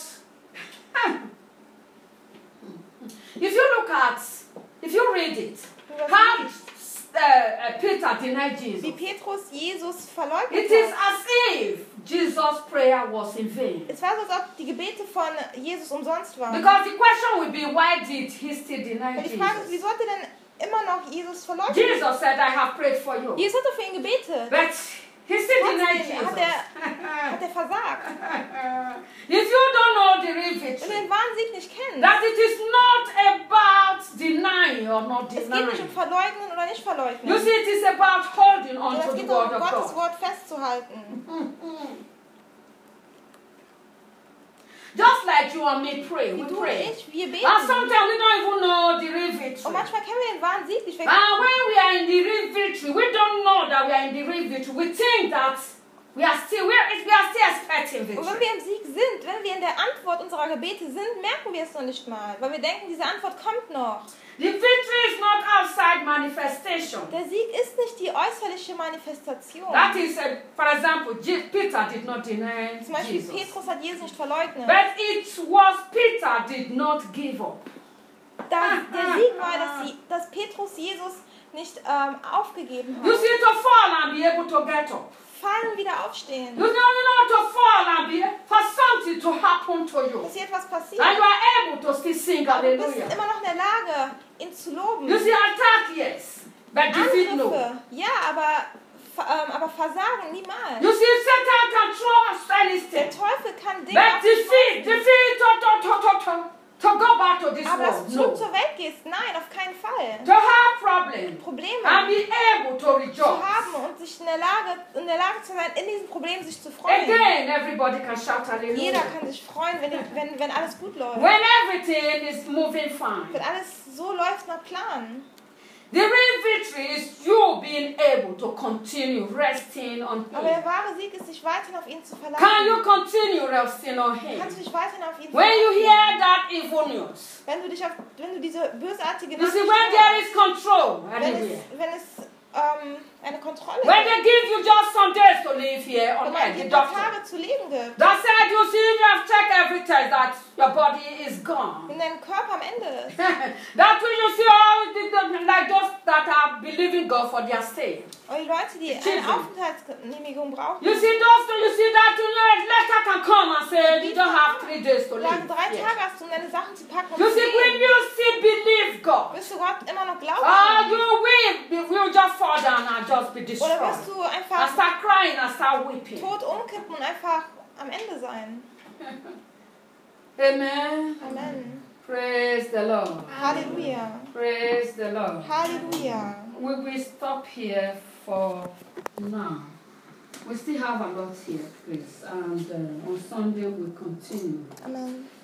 If you read it, how Peter denied Wie Jesus. Petrus Jesus It verleugnet is hat. as if Jesus' prayer was in vain. Es war so, als ob die Gebete von Jesus umsonst waren. Because the question will be, why did he still deny Und die Frage ist, Jesus? wieso hat er denn immer noch Jesus verleugnet? Jesus said, I have prayed for you. Jesus hat doch für ihn gebetet. But he still denied Trotzdem Jesus. hat er versagt. If you don't know the real Wenn du victory, den wahren Sieg nicht kennst, that it is not about denying or not es geht nicht um denying. verleugnen oder nicht You verleugnen. see, it is about holding on Sondern to es the geht word darum, of Gottes God. Wort festzuhalten. Just like you and me pray, Wie we du und pray. ich, wir And beten. sometimes we don't even know the real Und victory. manchmal kennen wir den wahren Sieg nicht. And when we are in the real victory, we don't know that we are in the real victory. We think that we are still expecting Und wenn victory. wir im Sieg sind, wenn wir in der Antwort unserer Gebete sind, merken wir es noch nicht mal. Weil wir denken, diese Antwort kommt noch. The victory is not outside manifestation. Der Sieg ist nicht die äußerliche Manifestation. That is, for example, Peter did not deny Zum Beispiel Jesus. Petrus hat Jesus nicht verleugnet. But it was Peter did not give up. Der Sieg war, dass Petrus Jesus nicht aufgegeben You hat. see, to fall and be able to get up. Fallen, wieder aufstehen. You know, to fall and be, for something to happen to you. Dass hier etwas passiert. And you are able to still sing Aber du bist hallelujah. immer noch in der Lage, ihn zu loben. You see, attack, yes. But defeat, no. Angriffe, ja, aber Versagen niemals. You see, Satan can throw us Der anything. Teufel kann Dinge But defeat, aufschmeißen. to go back to this Aber dass world. du zurück No. zur Welt gehst, nein, auf keinen Fall. To have problems Probleme and be able to zu rejoice. haben und sich in der Lage zu sein, in diesen Problemen sich zu freuen. Again, everybody can shout Jeder hallelujah. kann sich freuen, wenn alles gut läuft. When everything is moving fine. Wenn alles so läuft nach Plan. The real victory is you being able to continue resting on Aber der Him. wahre Sieg ist, sich weiterhin auf ihn zu Can verlassen. you continue resting on Him? Kannst du dich weiterhin auf ihn When you verlassen? hear that evil news, Wenn du diese bösartige you see, Nachricht when there hörst, is control wenn anywhere, es eine Kontrolle when gibt, they give you just some days to live here on wenn man earth, dir the ein paar doctor, Tage zu leben gibt, that said, you see, you have checked every test that your body is gone. wenn dein Körper am Ende ist. That way you see all like those that are believing God for their stay. Und die Leute, die Children. eine Aufenthaltsgenehmigung brauchen, You see that letter can come and say you don't have 3 days to du live. hast 3 here. Tage hast, um deine Sachen zu packen und You zu see, when gehen. you still believe God, Wirst du Gott immer noch glauben? you will just fall down and just be Oder destroyed. wirst du And einfach start crying and start weeping. tot umkippen und einfach am Ende sein? Amen. Amen. Praise the Lord. Halleluja. Praise the Lord. Halleluja. We will stop here for now. We still have a lot here, please. And on Sunday we'll continue. Amen.